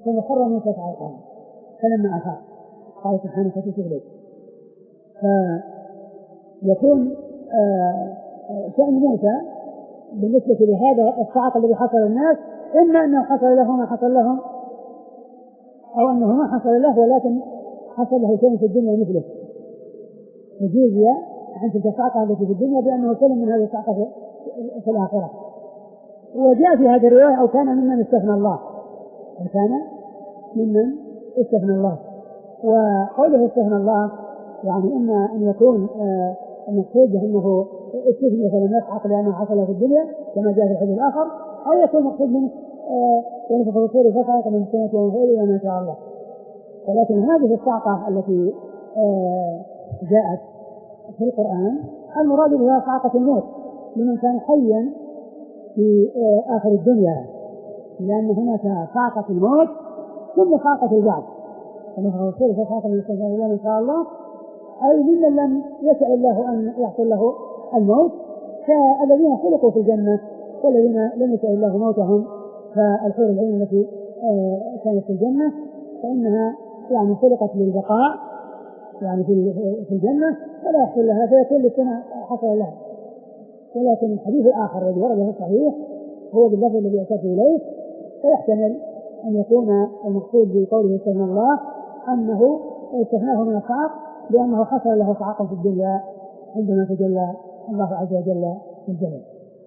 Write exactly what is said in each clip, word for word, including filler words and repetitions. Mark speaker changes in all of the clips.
Speaker 1: فخر موسى صعقا فلما أفاق قال سبحانك تبت إليك. فيكون شأن موسى بالنسبة لهذا الصعق الذي حصل للناس إما أنه حصل له ما حصل لهم أو أنه ما حصل له ولكن حصل له شيء في الدنيا مثله فجوزي عن تلك الصعقة التي في الدنيا بأنه سلم من هذه الصعقة في الآخرة. وجاء في هذه الرواية أو كان ممن استثنى الله وكان ممن استثنى الله. وقوله استثنى الله يعني إما أن يكون آه المقصود بأنه استثنى فلم يصعق لأنه حصل في الدنيا كما جاء في الحديث الآخر أو يكون مقصود منه ونفخ في الصور فصعق من السماء ومن فوق إلى ما شاء الله. ولكن هذه الصعقة التي آه جاءت في القرآن المراد بها صعقة الموت لمن كان حيا في آه آخر الدنيا لأن هناك صعقة الموت ثم صعقة البعث ونفخ في الصور فصعق من السماء إلى ما شاء الله أي ممن لم يشاء الله أن يحصل له الموت فالذين خلقوا في الجنة والذين لم يشاء الله موتهم فالحور العين التي آه كانت في الجنة فإنها يعني خلقت للبقاء يعني في الجنة فلا يحصل لها فيكون للسنة حصل لها. ولكن الحديث الآخر الذي ورد في الصحيح هو باللفظ الذي أشرت إليه فيحتمل أن يكون المقصود بقوله استثنى الله أنه استثناه من الصعق لأنه حصل له صعق في الدنيا عندما تجلى الله عز وجل في الجنة.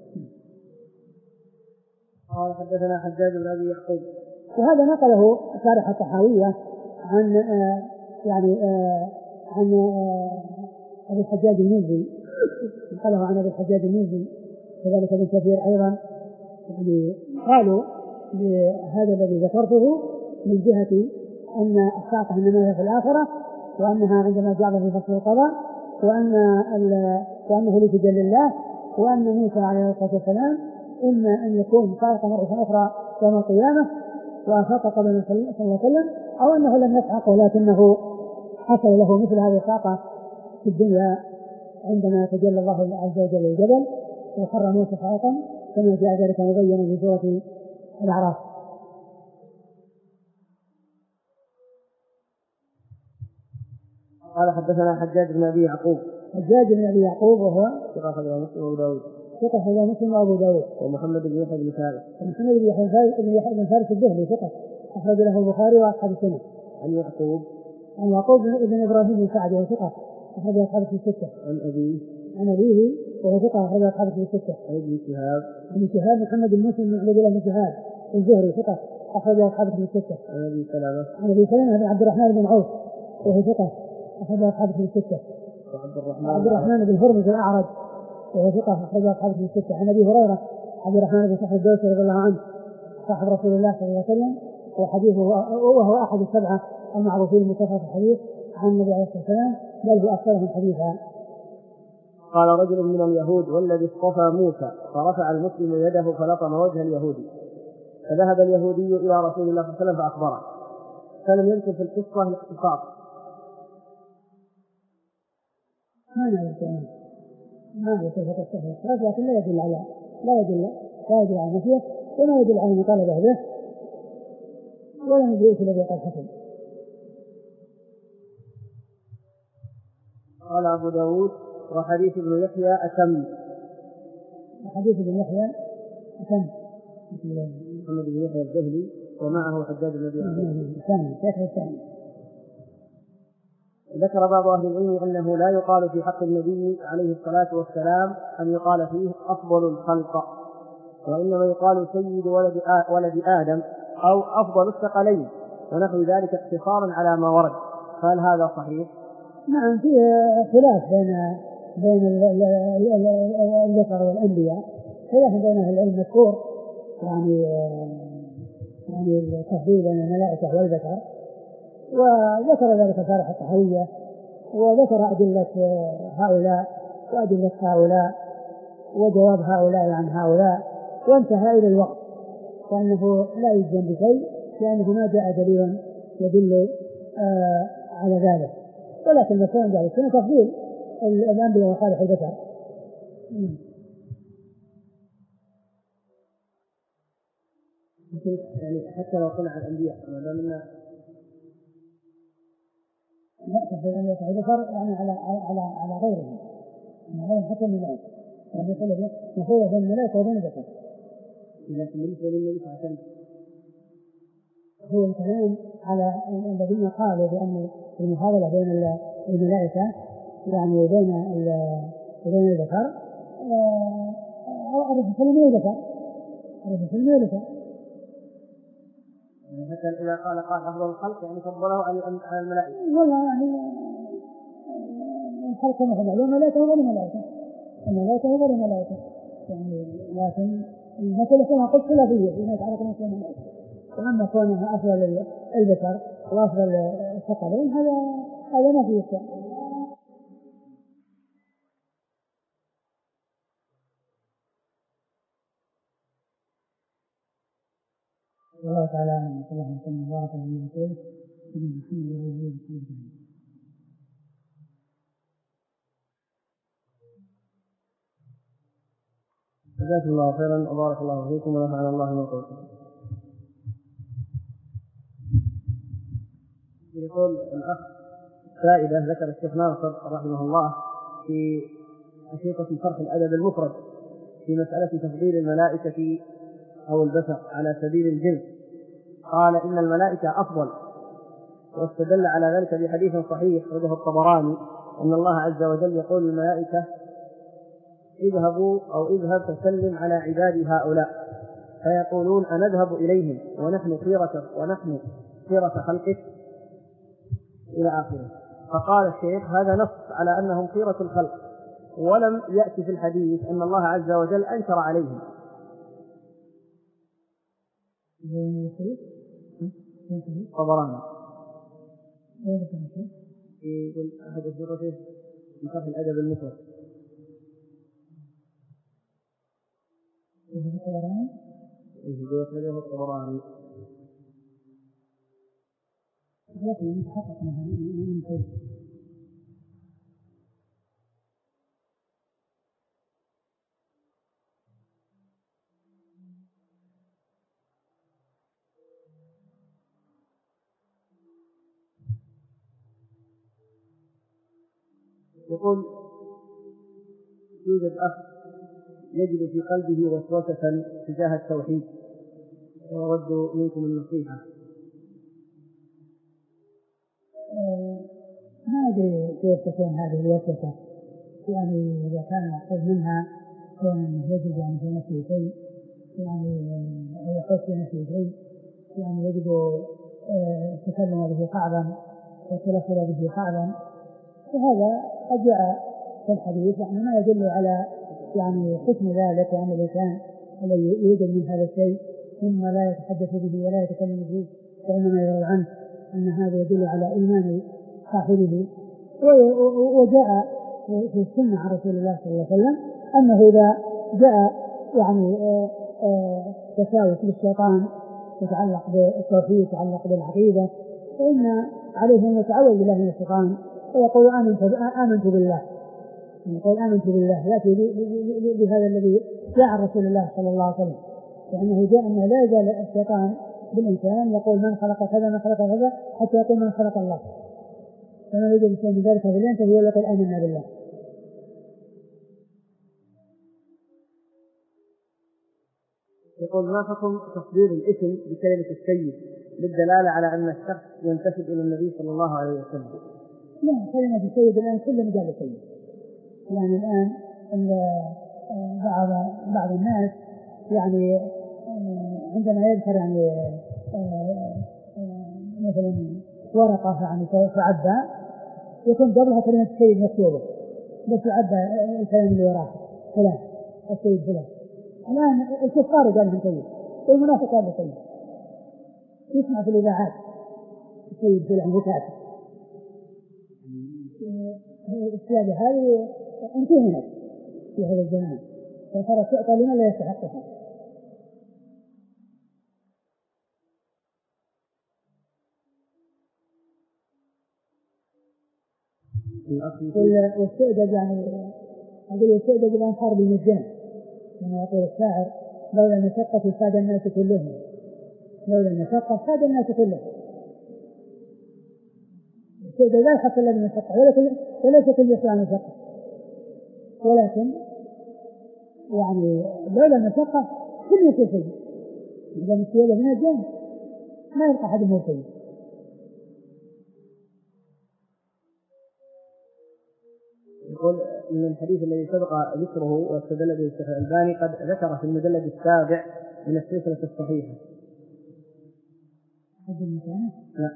Speaker 2: قال حدثنا حجاج بن أبي يعقوب
Speaker 1: وهذا نقله شارح الطحاوية عن آه يعني آه عن آه أبي الحجاج المنزي نقله عن أبي الحجاج المنزي كذلك ابن كثير أيضا يعني قالوا بهذا الذي ذكرته من جهة أن الصعقة إنما هي في الآخرة وأنها عندما جاء في فصل القضاء وأن وأنه لتجلى الله وأن موسى عليه الصلاة والسلام إما أن يكون صعق مرة أخرى يوم القيامة وأفاق قبل صلى الله عليه وسلم أو أنه لم يصعق ولكنه حصل له مثل هذه الصعقة في الدنيا عندما تجلى الله عز وجل الجبل وخر موسى صاعقا كما جاء ذلك مبينا في سورة الأعراف.
Speaker 2: قال حدثنا حجاج بن أبي يعقوب
Speaker 1: حجاج بن أبي يعقوب وهو
Speaker 2: ثقة أخرجه مسلم وأبو داود
Speaker 1: ثقة أخرجه مسلم وأبو داود
Speaker 2: ومحمد بن يحيى بن فارس
Speaker 1: ومحمد بن يحيى بن فارس الدهلي ثقة أخرج له البخاري وأصحاب السنة.
Speaker 2: عن يعقوب
Speaker 1: عن يعقوب بن إبراهيم بن سعد وهو ثقة أخرج أصحاب الستة.
Speaker 2: عن أبيه
Speaker 1: عن أبيه وهو ثقة أخرج أصحاب الستة.
Speaker 2: عن ابن شهاب
Speaker 1: ابن شهاب محمد بن مسلم بن عبد الله بن شهاب الزهري ثقة أخرج أصحاب الستة.
Speaker 2: عن أبي سلمة
Speaker 1: عن أبي سلمة بن عبد الرحمن بن عوف وهو ثقة أخرج أصحاب الستة.
Speaker 2: وعبد الرحمن
Speaker 1: عبد الرحمن بن هرمز الأعرج وهو ثقة أخرج أصحاب الستة. عن أبي هريرة عبد الرحمن بن صخر الدوسي رضي الله عنه صاحب رسول الله صلى الله عليه وسلم وحديثه وهو أحد السبعة المعروفين بكثرة الحديث عن النبي عليه الصلاة والسلام بل هو أكثرهم حديثا.
Speaker 2: قال رجل من اليهود والذي اصطفى موسى فرفع المسلم يده فلطم وجه اليهودي فذهب اليهودي إلى رسول الله صلى الله عليه وسلم فأخبره فلم يذكر في القصة الاختصاص.
Speaker 1: ما نعرف ما نعرف كيف الاختصاص لكن لا يدل على لا يدل لا يدل على نفيه وما يدل على مطالبة به ولا ندري ايش الذي قد حصل.
Speaker 2: قال أبو داود وحديث ابن يحيى أتم
Speaker 1: وحديث ابن يحيى أتم
Speaker 2: محمد بن يحيى الزهري ومعه حجاج بن أبي
Speaker 1: يعقوب.
Speaker 2: ذكر بعض أهل العلم أنه لا يقال في حق النبي عليه الصلاة والسلام أن يقال فيه أفضل الخلق وإنما يقال سيد ولد, ولد آدم أو أفضل الثقلين ونحو ذلك اختصارا على ما ورد. هل هذا صحيح؟
Speaker 1: نعم فيه خلاف بين بين الذكر والأنبياء خلاف بين أهل العلم مذكور يعني يعني التفضيل بين الملائكة والذكر وذكر ذلك شارح الطحاوية وذكر أدلة هؤلاء وأدلة هؤلاء وجواب هؤلاء عن هؤلاء وانتهى إلى الوقت وأنه لا يجزم بشيء لأنه ما جاء دليل يدل آه على ذلك ولكن مثلا ذلك كان تفضيل الأنبياء وصالح البشر.
Speaker 2: مثل يعني حتى لو قلنا عن الأنبياء ما دام إنه
Speaker 1: لا تفضل أن يقع ذكر يعني على على على غيرهم يعني حتى الملائكة يعني مثلا مفروض بين الملائكة وبين الذكر.
Speaker 2: لكن بالنسبة للنبي صلى الله عليه وسلم
Speaker 1: هو الكلام على الذين قالوا بأن المفاضلة بين الملائكة يعني وبين وبين الذكر الرسول صلى الله عليه وسلم ذكر الرسول صلى الله عليه وسلم
Speaker 2: يعني حتى إذا قال قال أفضل الخلق يعني فضله على الملائكة.
Speaker 1: والله يعني الخلق مثل الملائكة وغير الملائكة الملائكة وغير الملائكة يعني لكن المسألة كما قلت خلافية فيما يتعلق بمثل الملائكة. وأما كونها أفضل البشر وأفضل الثقلين هذا هذا ما فيه شيء. والله تعالى أعلم وصلى الله وسلم وبارك على نبينا ورسوله نبينا محمد وعلى آله وصحبه أجمعين.
Speaker 2: جزاكم الله خيرا وبارك الله فيكم ونفعنا الله بما قلتم. يقول الأخ فائدة ذكر الشيخ ناصر رحمه الله في أشرطة شرح الأدب المفرد في مسألة تفضيل الملائكة أو البشر على سبيل الجنس. قال إن الملائكة أفضل، واستدل على ذلك بحديث صحيح أخرجه الطبراني أن الله عز وجل يقول للملائكة اذهبوا أو اذهب تسلم على عبادي هؤلاء، فيقولون أنذهب إليهم ونحن خيرة ونحن خيرة خلقك إلى آخره. فقال الشيخ هذا نص على أنهم خيرة الخلق، ولم يأتي في الحديث أن الله عز وجل أنكر عليهم. طبراني يقول أحد أشرطته في شرح الأدب المفرد. يقول أخرجه الطبراني.
Speaker 1: لكن يتحقق منها من خير.
Speaker 2: يقول يوجد أخ يجد في قلبه وسوسة تجاه التوحيد ويود منكم النصيحة.
Speaker 1: ما أدري كيف تكون هذه الوسوسة، يعني إذا كان مقصود منها كون يجد يعني في نفسه شيء يعني أو يحس في نفسه شيء يعني يجد التكلم به صعبا والتلفظ به صعبا، فهذا قد جاء في الحديث يعني ما يدل على يعني حسن ذلك وأن الإنسان الذي يوجد من هذا الشيء ثم لا يتحدث به ولا يتكلم به وإنما يروي عنه أن هذا يدل على إيمان صاحبه. وجاء في السنة عن رسول الله صلى الله عليه وسلم أنه إذا جاء يعني تساوس للشيطان يتعلق بالتوحيد يتعلق بالعقيدة فإن عليه أن يتعوذ بالله من الشيطان ويقول آمنت آمنت بالله يقول آمنت بالله يأتي بهذا الذي جاء عن رسول الله صلى الله عليه وسلم، لأنه جاء أنه لا يزال الشيطان بالإنسان يقول من خلق كذا من خلق كذا حتى يقول من خلق الله، فما يوجد شيء من ذلك فلينتهي ويقول آمنا بالله.
Speaker 2: يقول ما حكم تفضيل الاسم بكلمة السيد للدلالة على أن الشخص ينتسب إلى النبي صلى الله عليه وسلم؟
Speaker 1: لا، كلمة السيد الآن كل مجال السيد، يعني الآن بعض بعض الناس يعني عندما يذكر يعني مثلا ورقة يعني تعبى يكون قبلها كلمة السيد مكتوبة بس يعبى الكلام اللي وراه فلان السيد فلان. الآن الكفار قال لهم سيد والمنافق قال له سيد، يسمع في الإذاعات السيد فلان وكاتب. السيادة هذه انتهنت في هذا الزمان وصارت تعطى لمن لا يستحقها. والسؤدد يعني أقول السؤدد الآن صار بالمجان كما يقول الشاعر لولا المشقة ساد الناس كلهم لولا المشقة هذا الناس كله الشيء لا يحصل إلا بالمشقة وليس كل يسوع المشقة، ولكن يعني لولا المشقة كل يصير سيء. إذا السيادة من الجانب ما يبقى أحد مو سيء.
Speaker 2: يقول من الحديث الذي سبق ذكره واستدل به الشيخ الألباني قد ذكر في المجلد السابع من السلسلة الصحيحة. لا.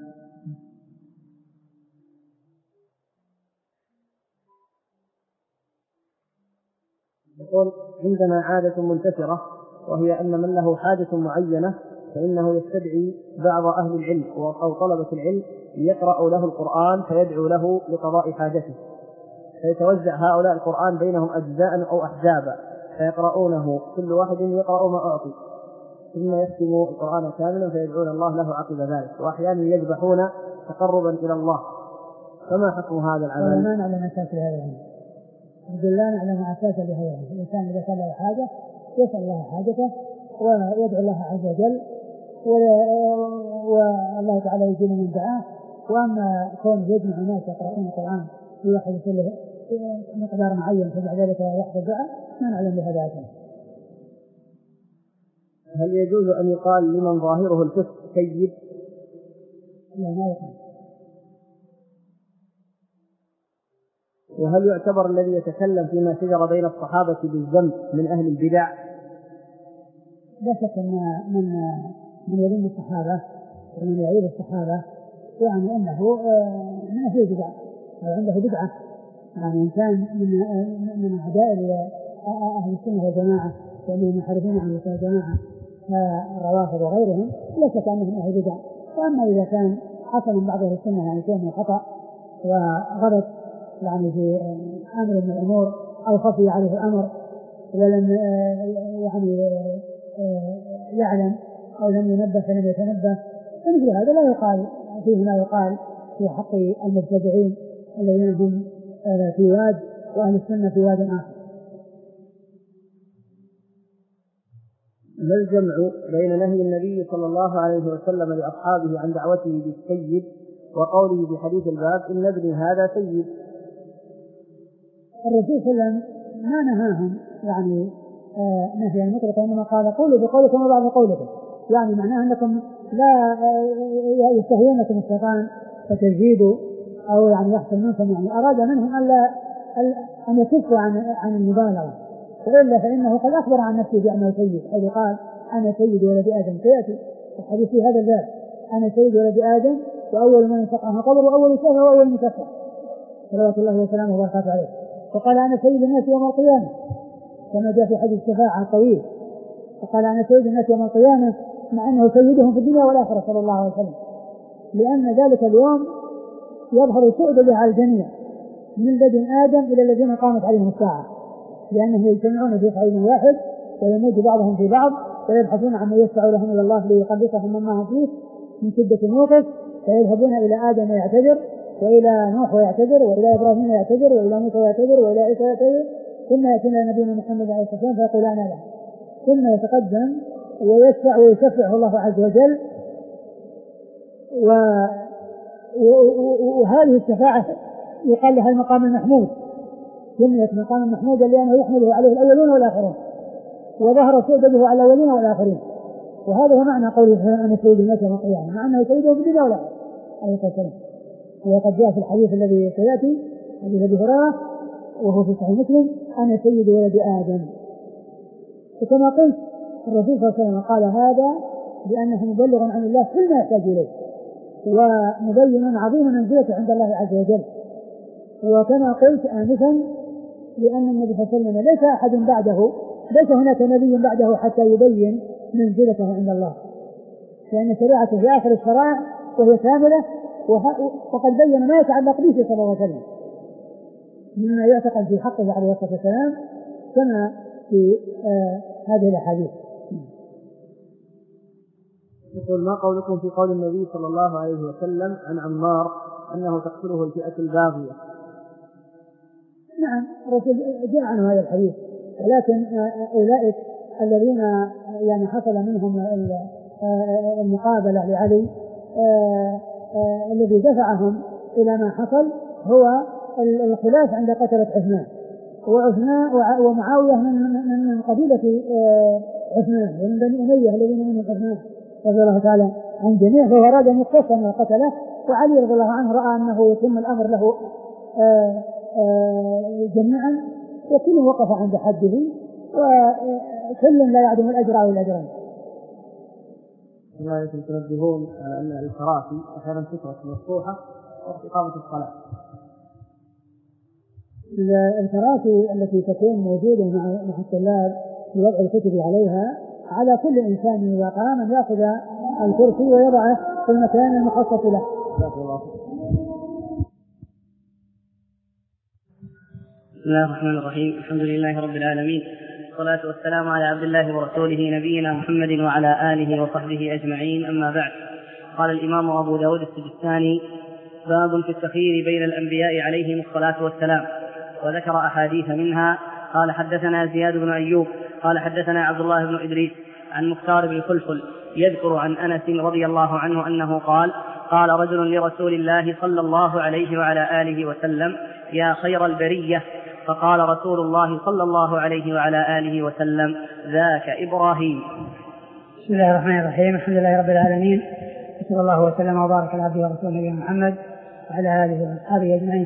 Speaker 2: يقول عندنا عادة منتشرة وهي أن من له حاجة معينة فإنه يستدعي بعض أهل العلم أو طلبة العلم ليقرأوا له القرآن فيدعو له لقضاء حاجته، فيتوزع هؤلاء القرآن بينهم أجزاء أو أحزابا فيقرؤونه كل واحد يقرأ ما أعطي ثم يختموا القرآن كاملا فيدعون الله له عقب ذلك، وأحيانا يذبحون تقربا إلى الله. فما حكم هذا العمل؟
Speaker 1: ما نعلم أساس لهذا العمل، الحمد لله نعلم أساسا لهذا العمل. الإنسان إذا كان له حاجة يسأل الله حاجته ويدعو الله عز وجل والله تعالى يجيب من دعاه. وأما كون يجمع الناس يقرؤون القرآن في واحد يسأله مقدار معين فبعد ذلك يحفظ الدعاء ما نعلم بهذا أساسا.
Speaker 2: هل يجوز أن يقال لمن ظاهره الفسق سيد؟
Speaker 1: لا ما يقال.
Speaker 2: وهل يعتبر الذي يتكلم فيما شجر بين الصحابة بالذنب من أهل البدع؟
Speaker 1: لا شك أن من من يذم الصحابة ومن يعيب الصحابة يعني أنه من أهل البدع أو عنده بدعة، يعني إنسان من من أعداء أهل السنة والجماعة ومن المنحرفين عن السنة والجماعة كالروافض وغيرهم لا شك أنهم أهل بدع. وأما إذا كان حصل من بعض أهل السنة يعني شيء من الخطأ وغلط يعني في أمر من الأمور أو خفي عليه الأمر ولم يعني يعلم أو لم ينبه فلم يتنبه فمثل هذا لا يقال فيه ما يقال في حق المبتدعين الذين هم في واد وأهل السنة في واد آخر.
Speaker 2: ما الجمع بين نهي النبي صلى الله عليه وسلم لأصحابه عن دعوته بالسيد وقوله في حديث الباب إن ابني هذا سيد؟
Speaker 1: الرسول صلى الله عليه وسلم ما نهاهم يعني آه نهيا مطلقا، انما قال قولوا بقولكم وبعض قولكم، يعني معناه انكم لا آه يستهوينكم الشيطان فتزيدوا او يعني يحصل منكم، يعني اراد منهم الا ان يكفوا عن عن المبالغه، والا فانه قد اخبر عن نفسه بانه سيد، حيث قال انا سيد ولد ادم. سياتي الحديث في هذا الباب انا سيد ولد ادم واول من ينفق عنه قبر واول شافع واول من شفع صلوات الله وسلامه وبركاته عليه. وقال أنا سيد الناس يوم القيامة كما جاء في حديث الشفاعة الطويل، وقال أنا سيد الناس يوم القيامة مع أنه سيدهم في الدنيا والآخرة صلى الله عليه وسلم، لأن ذلك اليوم يظهر سؤدده على الجميع من لدن آدم إلى الذين قامت عليهم الساعة، لأنهم يجتمعون في صعيد واحد ويموت بعضهم في بعض ويبحثون عما يشفع لهم إلى الله ليخلصهم مما هم فيه من شدة الموقف، فيذهبون إلى آدم ويعتذر وإلى نوح ويعتذر وإلى إبراهيم ويعتذر وإلى موسى ويعتذر وإلى عيسى ويعتذر، ثم يأتينا نبينا محمد عليه الصلاة والسلام فيقول أنا له، ثم يتقدم ويشفع ويشفعه الله عز وجل. و... وهذه الشفاعة يقال لها المقام المحمود، سميت مقام المحمود لأنه يحمله عليه الأولون والآخرون وظهر سؤدده على الأولين والآخرين، وهذا هو معنى قوله أنا سيد الناس يوم القيامة، مع أنه سيده في الدنيا والآخرة عليه الصلاة والسلام. وقد جاء في الحديث الذي سيأتي حديث أبي هريرة وهو في صحيح مسلم أنا سيد ولد آدم. وكما قلت الرسول صلى الله عليه وسلم قال هذا بأنه مبلغ عن الله كل ما يحتاج إليه ومبين عظيم منزلته عند الله عز وجل. وكما قلت آنفا لأن النبي صلى الله عليه وسلم ليس أحد بعده، ليس هناك نبي بعده حتى يبين منزلته عند الله، لأن شريعته في آخر الشرائع وهي كاملة، وقد بين ما يتعلق به صلى الله عليه وسلم مما يعتقد في حقه عليه الصلاة والسلام كما في آه هذه الأحاديث.
Speaker 2: يقول ما قولكم في قول النبي صلى الله عليه وسلم عن عمار أنه تقتله الفئة الباغية؟
Speaker 1: نعم الرسول جاء عنه هذا الحديث، ولكن أولئك الذين يعني حصل منهم المقابلة لعلي الذي دفعهم إلى ما حصل هو الخلاف عند قتلة عثمان، وعثمان ومعاوية من من قبيلة عثمان ومن بني أمية الذين منهم عثمان رضي الله تعالى عن جميع، فهو أراد أن يختص من القتلة، وعلي رضي الله عنه رأى أنه يتم الأمر له جميعا، وكل وقف عند حده، وكل لا يعدم الأجر أو الأجرين.
Speaker 2: لا تنبهون أن الكراسي أحيانا تترك مفتوحة وقت إقامة الصلاة.
Speaker 1: الكراسي التي تكون موجودة مع الطلاب لوضع الكتب عليها، على كل إنسان إذا قام أن يأخذ الكرسي ويضعه في المكان المخصص له.
Speaker 3: بسم الله الرحمن الرحيم. الحمد لله رب العالمين، والصلاة والسلام على عبد الله ورسوله نبينا محمد وعلى آله وصحبه أجمعين، أما بعد. قال الإمام أبو داود السجستاني: باب في التخيير بين الأنبياء عليهم الصلاة والسلام، وذكر أحاديث منها. قال: حدثنا زياد بن أيوب قال حدثنا عبد الله بن إدريس عن مختار بن خلفل يذكر عن أنس رضي الله عنه أنه قال: قال رجل لرسول الله صلى الله عليه وعلى آله وسلم: يا خير البرية. فقال رسول الله صلى الله عليه وعلى آله وسلم: ذاك إبراهيم.
Speaker 1: بسم الله الرحمن الرحيم. الحمد لله رب العالمين، صلى الله وسلم وبارك على عبده ورسوله نبينا محمد وعلى آله وأصحابه أجمعين.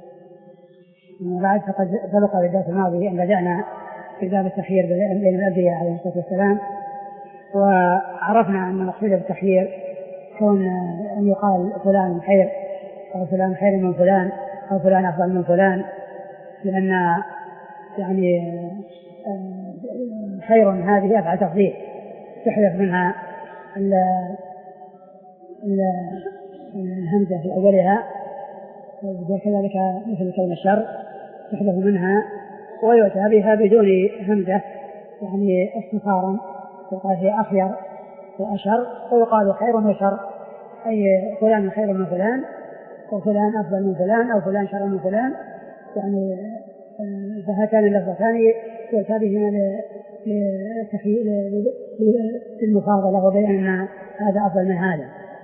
Speaker 1: بعد فقد سبق في الدرس الماضي أن بدأنا في باب التخيير بين الأنبياء عليه الصلاة والسلام، وعرفنا أن مقصود التخيير كون أن يقال فلان خير أو فلان خير من فلان أو فلان أفضل من فلان، لأن يعني خير هذه أفعل تفضيل تحذف منها الهمزة في أولها، وكذلك مثل كلمة الشر تحذف منها ويؤتى بها بدون همزة، يعني اختصارا يقال هي أخير وأشر، ويقال خير وشر، أي فلان خير من فلان وفلان أفضل من فلان أو فلان شر من فلان، يعني فهاتان اللفظتان يؤتى بهما للمفاضلة وبيان أن هذا أفضل من هذا.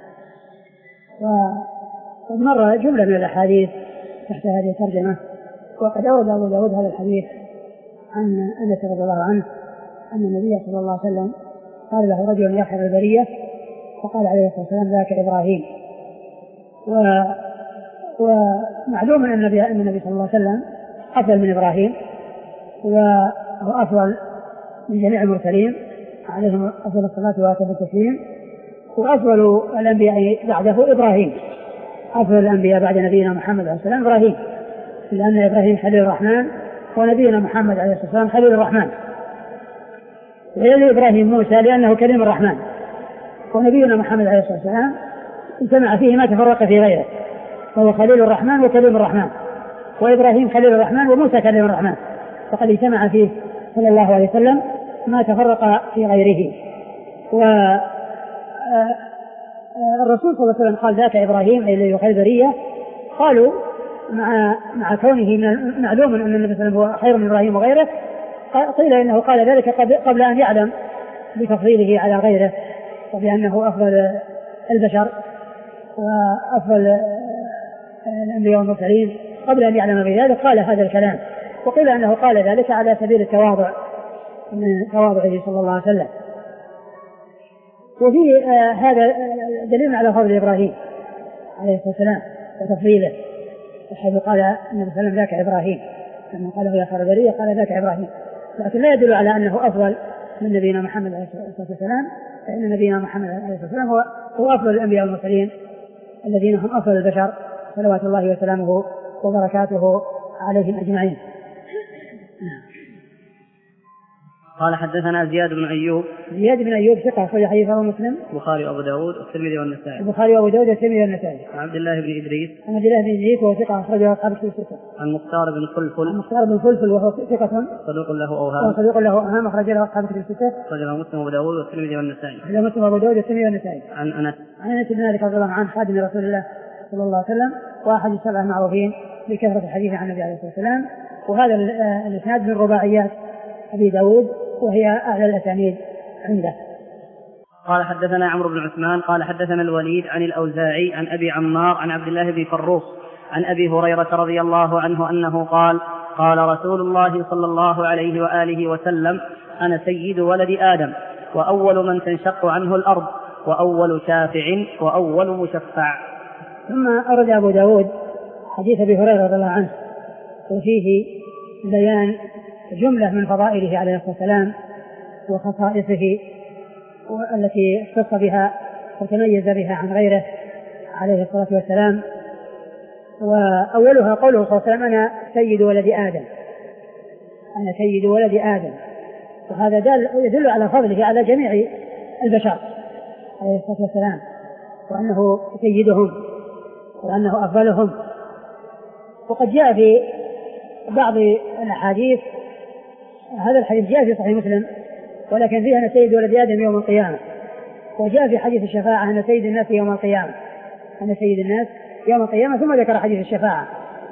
Speaker 1: وقد مر جملة من الأحاديث تحت هذه الترجمة، وقد أورد أبو داود هذا الحديث عن أنس رضي الله عنه أن النبي صلى الله عليه وسلم قال له رجل يا خير البرية، فقال عليه الصلاة والسلام: ذاك إبراهيم. و ومعلوم أن النبي, أن النبي صلى الله عليه وسلم أفضل من إبراهيم، وهو أفضل من جميع المرسلين عليهم أفضل الصلاة وأتم التسليم، وأفضل الأنبياء بعده إبراهيم، أفضل الأنبياء بعد نبينا محمد عليه السلام إبراهيم، لأن إبراهيم خليل الرحمن ونبينا محمد عليه الصلاة والسلام خليل الرحمن، ويلي إبراهيم موسى لأنه كلم الرحمن، ونبينا محمد عليه الصلاة والسلام اجتمع فيه ما تفرق في غيره، فهو خليل الرحمن وكلم الرحمن، وإبراهيم خليل الرحمن وموسى كلم الرحمن، فقد اجتمع فيه صلى الله عليه وسلم ما تفرق في غيره. والرسول صلى الله عليه وسلم قال: ذاك إبراهيم أي الذي خير البرية. قالوا مع مع كونه معلوم أن النبي صلى الله عليه وسلم هو خير من إبراهيم وغيره، قيل إنه قال ذلك قبل أن يعلم بتفضيله على غيره وبأنه أفضل البشر وأفضل الأنبياء والمرسلين، قبل أن يعلم بذلك قال هذا الكلام، وقيل أنه قال ذلك على سبيل التواضع من تواضعه صلى الله عليه وسلم. وفي آه هذا دليل على فضل إبراهيم عليه الصلاة والسلام وتفضيله، حيث قال النبي صلى الله عليه وسلم: ذاك إبراهيم، لما قال يا خير البرية قال ذاك إبراهيم، لكن لا يدل على أنه أفضل من نبينا محمد عليه الصلاة والسلام، فإن نبينا محمد عليه الصلاة والسلام هو, هو أفضل الأنبياء والمرسلين الذين هم أفضل البشر صلوات الله وسلامه وبركاته عليهم أجمعين.
Speaker 3: قال: حدثنا زياد بن أيوب.
Speaker 1: زياد بن أيوب ثقة أخرج حديثه مسلم
Speaker 3: البخاري وأبو داود والترمذي والنسائي.
Speaker 1: البخاري وأبو داود والترمذي والنسائي.
Speaker 3: عن عبد الله بن إدريس.
Speaker 1: عن عبد الله بن إدريس وهو ثقة أخرجه أصحاب الكتب الستة.
Speaker 3: عن مختار بن خلفل.
Speaker 1: عن مختار بن خلفل وهو ثقة
Speaker 3: صدوق له أوهام.
Speaker 1: صدوق له أوهام أخرج له أصحاب الكتب الستة.
Speaker 3: أخرجه مسلم وأبو داود والترمذي والنسائي.
Speaker 1: أخرجه مسلم وأبو داود والترمذي والنسائي.
Speaker 3: عن أنس.
Speaker 1: عن أنس بن مالك رضي الله عنه خادم رسول الله صلى الله عليه وسلم وأحد السبعة المعروفين بكثرة الحديث عن النبي عليه الصلاة والسلام. وهذا الإسناد من رباعيات أبي داود وهي أعلى الأسانيد عنده.
Speaker 3: قال حدثنا عمرو بن عثمان قال حدثنا الوليد عن الأوزاعي عن أبي عمار عن عبد الله بن فروخ عن أبي هريرة رضي الله عنه أنه قال قال رسول الله صلى الله عليه وآله وسلم أنا سيد ولد آدم وأول من تنشق عنه الأرض وأول شافع وأول مشفع.
Speaker 1: ثم أرد أبو داود حديث أبي هريرة رضي الله عنه وفيه بيان جملة من فضائله عليه الصلاة والسلام وخصائصه التي اختص بها وتميز بها عن غيره عليه الصلاة والسلام. وأولها قوله صلى الله عليه وسلم أنا سيد ولد آدم أنا سيد ولد آدم وهذا يدل على فضله على جميع البشر عليه الصلاة والسلام وأنه سيدهم وأنه أفضلهم. وقد جاء في بعض الأحاديث هذا الحديث جاء في صحيح مسلم ولكن فيه أنا سيد ولد آدم يوم القيامة. وجاء في حديث الشفاعة أنا سيد الناس يوم القيامة أنا سيد الناس يوم القيامة ثم ذكر حديث الشفاعة.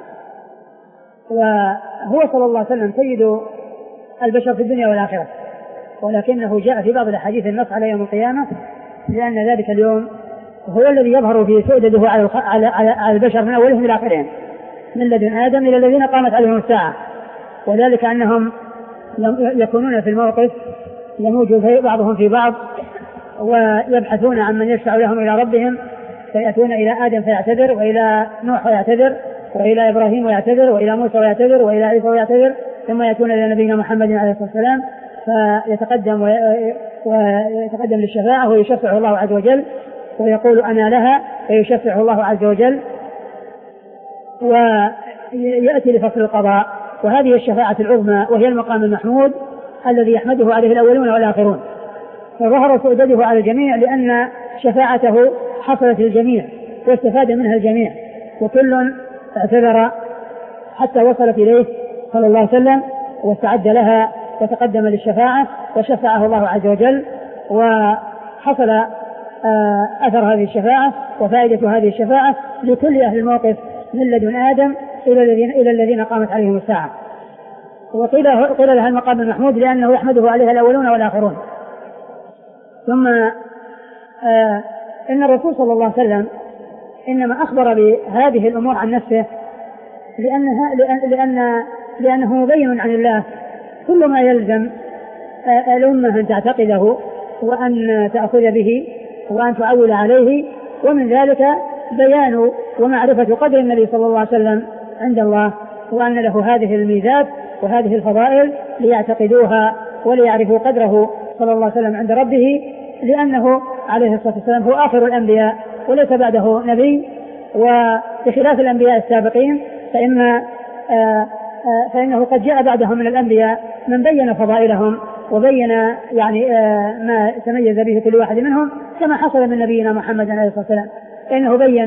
Speaker 1: وهو صلى الله عليه وسلم سيد البشر في الدنيا والآخرة ولكنه جاء في بعض الأحاديث النص على يوم القيامة لأن ذلك اليوم هو الذي يظهر في سؤدده على, على, على, على البشر من أولهم إلى آخرهم من لدن آدم إلى الذين قامت عليهم الساعة. وذلك أنهم يكونون في الموقف يموج بعضهم في بعض ويبحثون عن من يشفع لهم إلى ربهم فيأتون إلى آدم فيعتذر وإلى نوح ويعتذر وإلى إبراهيم ويعتذر وإلى موسى ويعتذر وإلى عيسى ويعتذر ثم يأتون إلى نبينا محمد عليه الصلاة والسلام فيتقدم ويتقدم للشفاعة ويشفع الله عز وجل ويقول أنا لها فيشفع الله عز وجل ويأتي لفصل القضاء. وهذه الشفاعة العظمى وهي المقام المحمود الذي يحمده عليه الأولون والآخرون فظهر سؤدده على الجميع لأن شفاعته حصلت للجميع واستفاد منها الجميع وكل اعتذر حتى وصلت إليه صلى الله عليه وسلم واستعد لها وتقدم للشفاعة وشفعه الله عز وجل وحصل أثر هذه الشفاعة وفائدة هذه الشفاعة لكل أهل الموقف من لدن آدم إلى الذين, إلى الذين قامت عليهم الساعة. وقيل قيل لها المقام المحمود لأنه يحمده عليها الأولون والآخرون. ثم آه إن الرسول صلى الله عليه وسلم إنما أخبر بهذه الأمور عن نفسه لأنها لأن لأن لأنه مبين عن الله كل ما يلزم آه الأمة أن تعتقده وأن تأخذ به وأن تعول عليه ومن ذلك بيان ومعرفة قدر النبي صلى الله عليه وسلم عند الله وأن له هذه الميزات وهذه الفضائل ليعتقدوها وليعرفوا قدره صلى الله عليه وسلم عند ربه لأنه عليه الصلاة والسلام هو آخر الأنبياء وليس بعده نبي. وبخلاف الأنبياء السابقين فإن آآ آآ فإنه قد جاء بعدهم من الأنبياء من بين فضائلهم وبين يعني ما تميز به كل واحد منهم كما حصل من نبينا محمد عليه الصلاة والسلام فإنه بين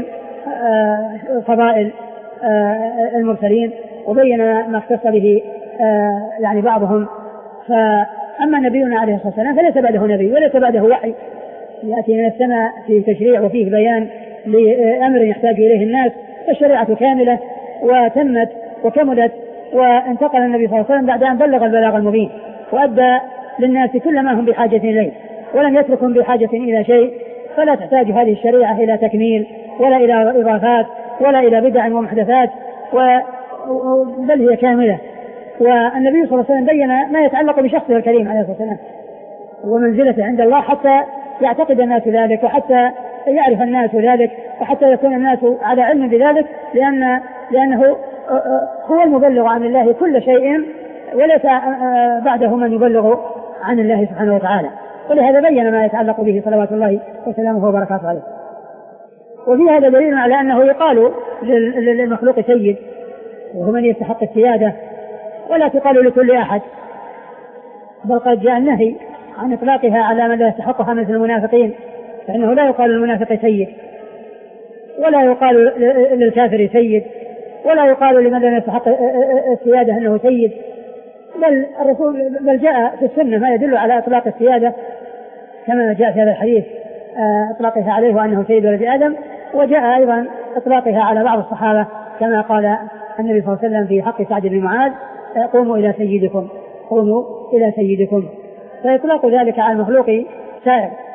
Speaker 1: فضائل المرسلين وبين ما اختص به يعني بعضهم. فأما نبينا عليه الصلاة والسلام فليس بعده نبي وليس بعده وحي يأتي من السماء في تشريع وفيه بيان لأمر يحتاج إليه الناس فالشريعة كاملة وتمت وكملت وانتقل النبي صلى الله عليه وسلم بعد أن بلغ البلاغ المبين وأدى للناس كل ما هم بحاجة إليه ولم يتركهم بحاجة إلى شيء فلا تحتاج هذه الشريعة إلى تكميل ولا إلى إضافات ولا إلى بدع ومحدثات بل هي كاملة. والنبي صلى الله عليه وسلم بين ما يتعلق بشخصه الكريم عليه الصلاة والسلام ومنزلته عند الله حتى يعتقد الناس ذلك وحتى يعرف الناس ذلك وحتى يكون الناس على علم بذلك لأن لأنه هو المبلغ عن الله كل شيء وليس بعده من يبلغ عن الله سبحانه وتعالى. ولهذا بين ما يتعلق به صلوات الله وسلامه وبركاته عليه. وفي هذا دليل على أنه يقال للمخلوق سيد وهو من يستحق السيادة ولا تقال لكل أحد بل قد جاء النهي عن إطلاقها على من لا يستحقها مثل المنافقين فإنه لا يقال للمنافق سيد ولا يقال للكافر سيد ولا يقال لمن لا يستحق السيادة أنه سيد بل الرسول بل جاء في السنة ما يدل على إطلاق السيادة كما جاء في هذا الحديث إطلاقها عليه وأنه سيد ولد آدم وجاء أيضا إطلاقها على بعض الصحابة كما قال النبي صلى الله عليه وسلم في حق سعد بن معاذ قوموا إلى سيدكم قوموا إلى سيدكم. فإطلاق ذلك على المخلوق سائر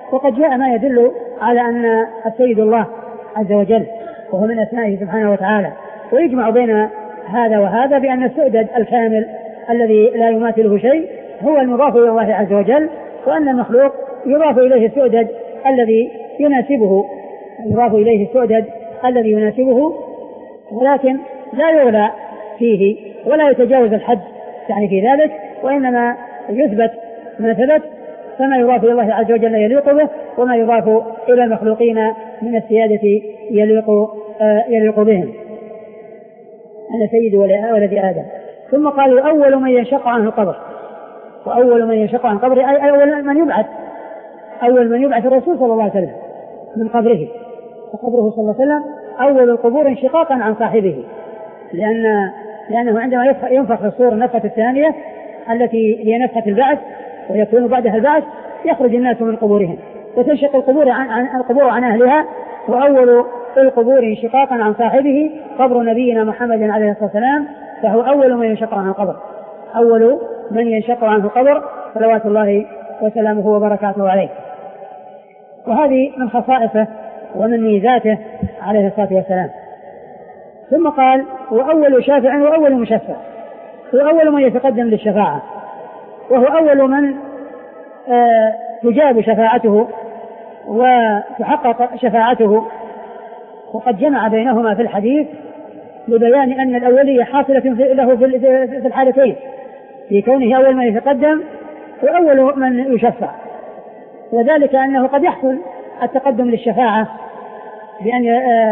Speaker 1: وقد جاء ما يدل على أن السيد الله عز وجل وهو من أسمائه سبحانه وتعالى، ويجمع بين هذا وهذا بأن السؤدد الكامل الذي لا يماثله شيء هو المضاف إلى الله عز وجل، وأن المخلوق يضاف إليه السؤدد الذي يناسبه يضاف إليه السؤدد الذي يناسبه ولكن لا يغلى فيه ولا يتجاوز الحد يعني في ذلك، وإنما يثبت ما ثبت، فما يضاف إلى الله عز وجل يليق به، وما يضاف إلى المخلوقين من السيادة يليق, آه يليق بهم. أنا سيد ولد آدم. ثم قالوا أول من ينشق عنه القبر، وأول من ينشق عن قبره أي أول من يبعث أول من يبعث الرسول صلى الله عليه وسلم من قبره، فقبره صلى الله عليه وسلم أول القبور انشقاقا عن صاحبه، لأن لأنه عندما ينفخ في الصور النفخة الثانية التي هي نفخة البعث ويكون بعدها البعث يخرج الناس من قبورهم وتنشق القبور عن, عن القبور عن أهلها، وأول القبور انشقاقا عن صاحبه قبر نبينا محمد عليه الصلاة والسلام، فهو أول من ينشق عنه القبر أول من ينشق عنه القبر صلوات الله وسلامه وبركاته عليه. وهذه من خصائصه ومن ميزاته عليه الصلاة والسلام. ثم قال وأول شافع وأول مشفع، هو أول من يتقدم للشفاعة، وهو أول من آه تجاب شفاعته وتحقق شفاعته، وقد جمع بينهما في الحديث لبيان أن الأولية حاصلة له في الحالتين، في كونه أول من يتقدم وأول من يشفع، وذلك أنه قد يحصل التقدم للشفاعة بأن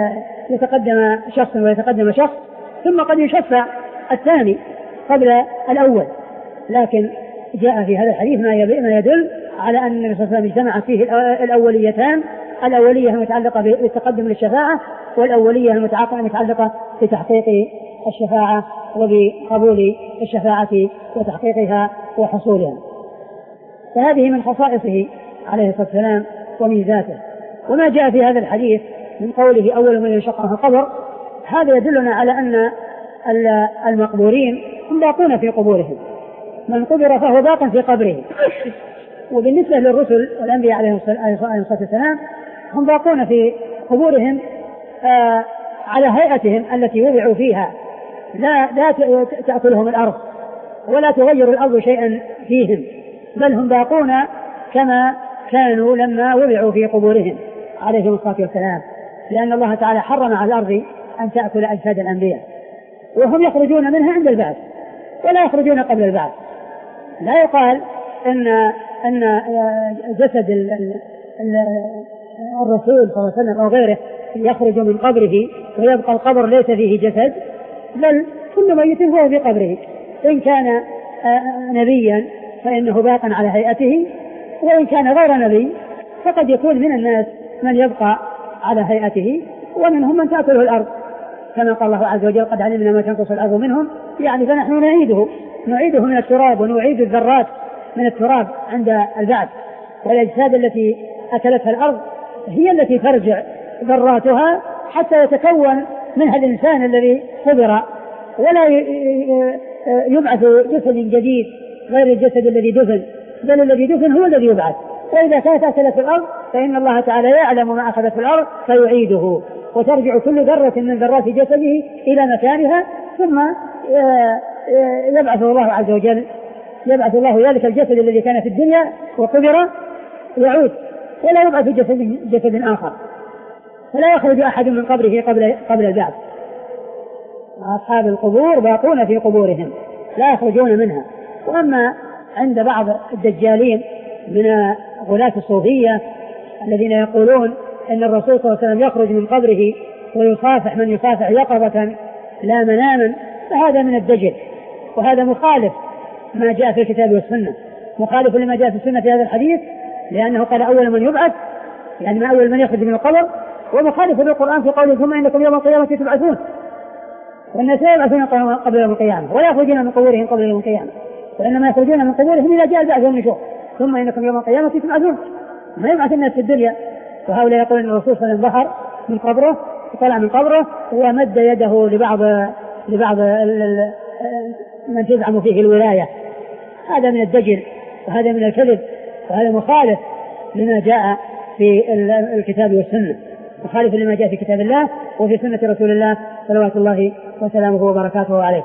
Speaker 1: يتقدم شخص ويتقدم شخص، ثم قد يشفع الثاني قبل الأول، لكن جاء في هذا الحديث ما يدل على أن النبي صلى الله عليه وسلم اجتمعت فيه الأوليتان، الأولية المتعلقة بالتقدم للشفاعة، والأولية المتعلقة بتحقيق الشفاعة وبقبول الشفاعة وتحقيقها وحصولها. فهذه من خصائصه عليه الصلاة والسلام وميزاته. وما جاء في هذا الحديث من قوله أول من ينشق عنه القبر، هذا يدلنا على أن المقبورين هم باقون في قبورهم، من قبر فهو باق في قبره. وبالنسبة للرسل والأنبياء عليهم الصلاة والسلام هم باقون في قبورهم آه على هيئتهم التي وضعوا فيها، لا, لا تأكلهم الأرض ولا تغير الأرض شيئا فيهم، بل هم باقون كما كانوا لما وضعوا في قبورهم عليهم الصلاة والسلام، لأن الله تعالى حرم على الأرض أن تأكل أجساد الأنبياء، وهم يخرجون منها عند البعث ولا يخرجون قبل البعث. لا يقال أن أن جسد الرسول صلى الله عليه وسلم أو غيره يخرج من قبره ويبقى القبر ليس فيه جسد، بل كل ميت هو في قبره، إن كان نبيا فإنه باق على هيئته، وإن كان غير نبي فقد يكون من الناس من يبقى على هيئته ومنهم من تأكله الأرض، كما قال الله عز وجل قد علمنا ما تنقص الأرض منهم، يعني فنحن نعيده نعيده من التراب ونعيد الذرات من التراب عند البعث، والأجساد التي أكلتها الأرض هي التي ترجع ذراتها حتى يتكون منها الإنسان الذي قبر، ولا يبعث جسد جديد غير الجسد الذي دفن، بل الذي دفن هو الذي يبعث. وإذا كانت أكلت الأرض فإن الله تعالى يعلم ما أخذت في الأرض فيعيده، وترجع كل ذرة من ذرات جسده إلى مكانها، ثم يبعث الله عز وجل يبعث الله ذلك الجسد الذي كان في الدنيا وقبر يعود، ولا يبعث جسد, جسد آخر، فلا يخرج أحد من قبره قبل, قبل البعث. أصحاب القبور باقون في قبورهم لا يخرجون منها. وأما عند بعض الدجالين من غلاة الصوفية الذين يقولون أن الرسول صلى الله عليه وسلم يخرج من قبره ويصافح من يصافح يقظة لا مناما، فهذا من الدجل، وهذا مخالف ما جاء في الكتاب والسنة، مخالف لما جاء في السنة في هذا الحديث، لأنه قال أول من يبعث يعني ما أول من يخرج من القبر، ومخالف للقرآن في قوله ثم إنكم يوم القيامة تبعثون، والناس لا يبعثون قبل يوم القيامة ولا يخرجون من قبورهم قبل يوم القيامة، وإنما يخرجون من قبورهم إذا جاء البعث والنشور، ثم إنكم يوم القيامة تبعثون. ما يبعث الناس في الدنيا. وهؤلاء يقول أن الرسول صلى الله عليه وسلم ظهر من قبره وطلع من قبره ومد يده لبعض لبعض من تزعم فيه الولاية. هذا من الدجل وهذا من الكذب وهذا مخالف لما جاء في الكتاب والسنة، مخالف لما جاء في كتاب الله وفي سنة رسول الله صلوات الله وسلامه وبركاته عليه.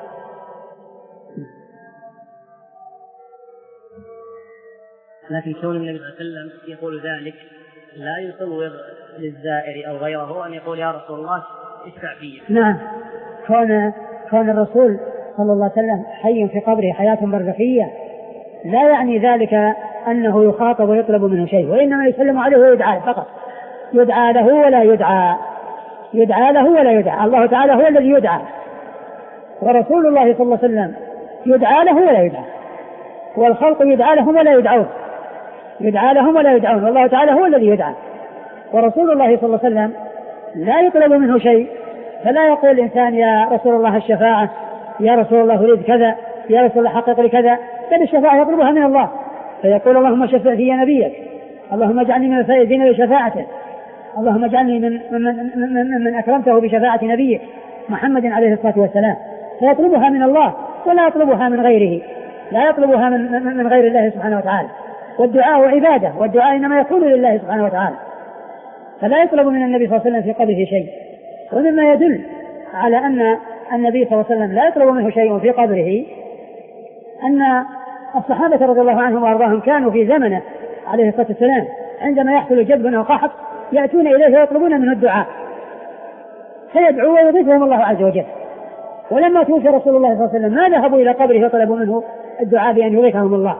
Speaker 3: لكن كون النبي صلى الله عليه وسلم يقول ذلك لا يصور للزائر أو غيره أن يقول يا رسول الله اشفع فيه.
Speaker 1: نعم، كون كون الرسول صلى الله عليه وسلم حي في قبره حياة برزخية لا يعني ذلك أنه يخاطب ويطلب منه شيء، وإنما يسلم عليه ويدعى فقط، يدعى له ولا يدعى، يدعى له ولا يدعى. الله تعالى هو الذي يدعى، ورسول الله صلى الله عليه وسلم يدعى له ولا يدعى، والخلق يدعى لهم ولا يدعون، يدعى لهم ولا يدعون، والله تعالى هو الذي يدعى. ورسول الله صلى الله عليه وسلم لا يطلب منه شيء، فلا يقول الإنسان يا رسول الله الشفاعة، يا رسول الله أريد كذا، يا رسول الله حقق لي كذا، بل الشفاعة يطلبها من الله، فيقول اللهم شفع في نبيك، اللهم اجعلني من الفائزين بشفاعته، اللهم اجعلني من من, من, من, من أكرمته بشفاعة نبيك محمد عليه الصلاة والسلام، فيطلبها من الله ولا يطلبها من غيره، لا يطلبها من, من, من غير الله سبحانه وتعالى. والدعاء عبادة، والدعاء إنما يكون لله سبحانه وتعالى، فلا يطلب من النبي صلى الله عليه وسلم في قبره شيء. ومما يدل على أن النبي صلى الله عليه وسلم لا يطلب منه شيء في قبره أن الصحابة رضي الله عنهم وأرضاهم كانوا في زمنه عليه الصلاة والسلام عندما يحصل جدب أو قحط يأتون إليه ويطلبون منه الدعاء فيدعو ويضيفهم الله عز وجل. ولما توفي رسول الله صلى الله عليه وسلم ما ذهبوا إلى قبره وطلبوا منه الدعاء بأن يضيفهم الله،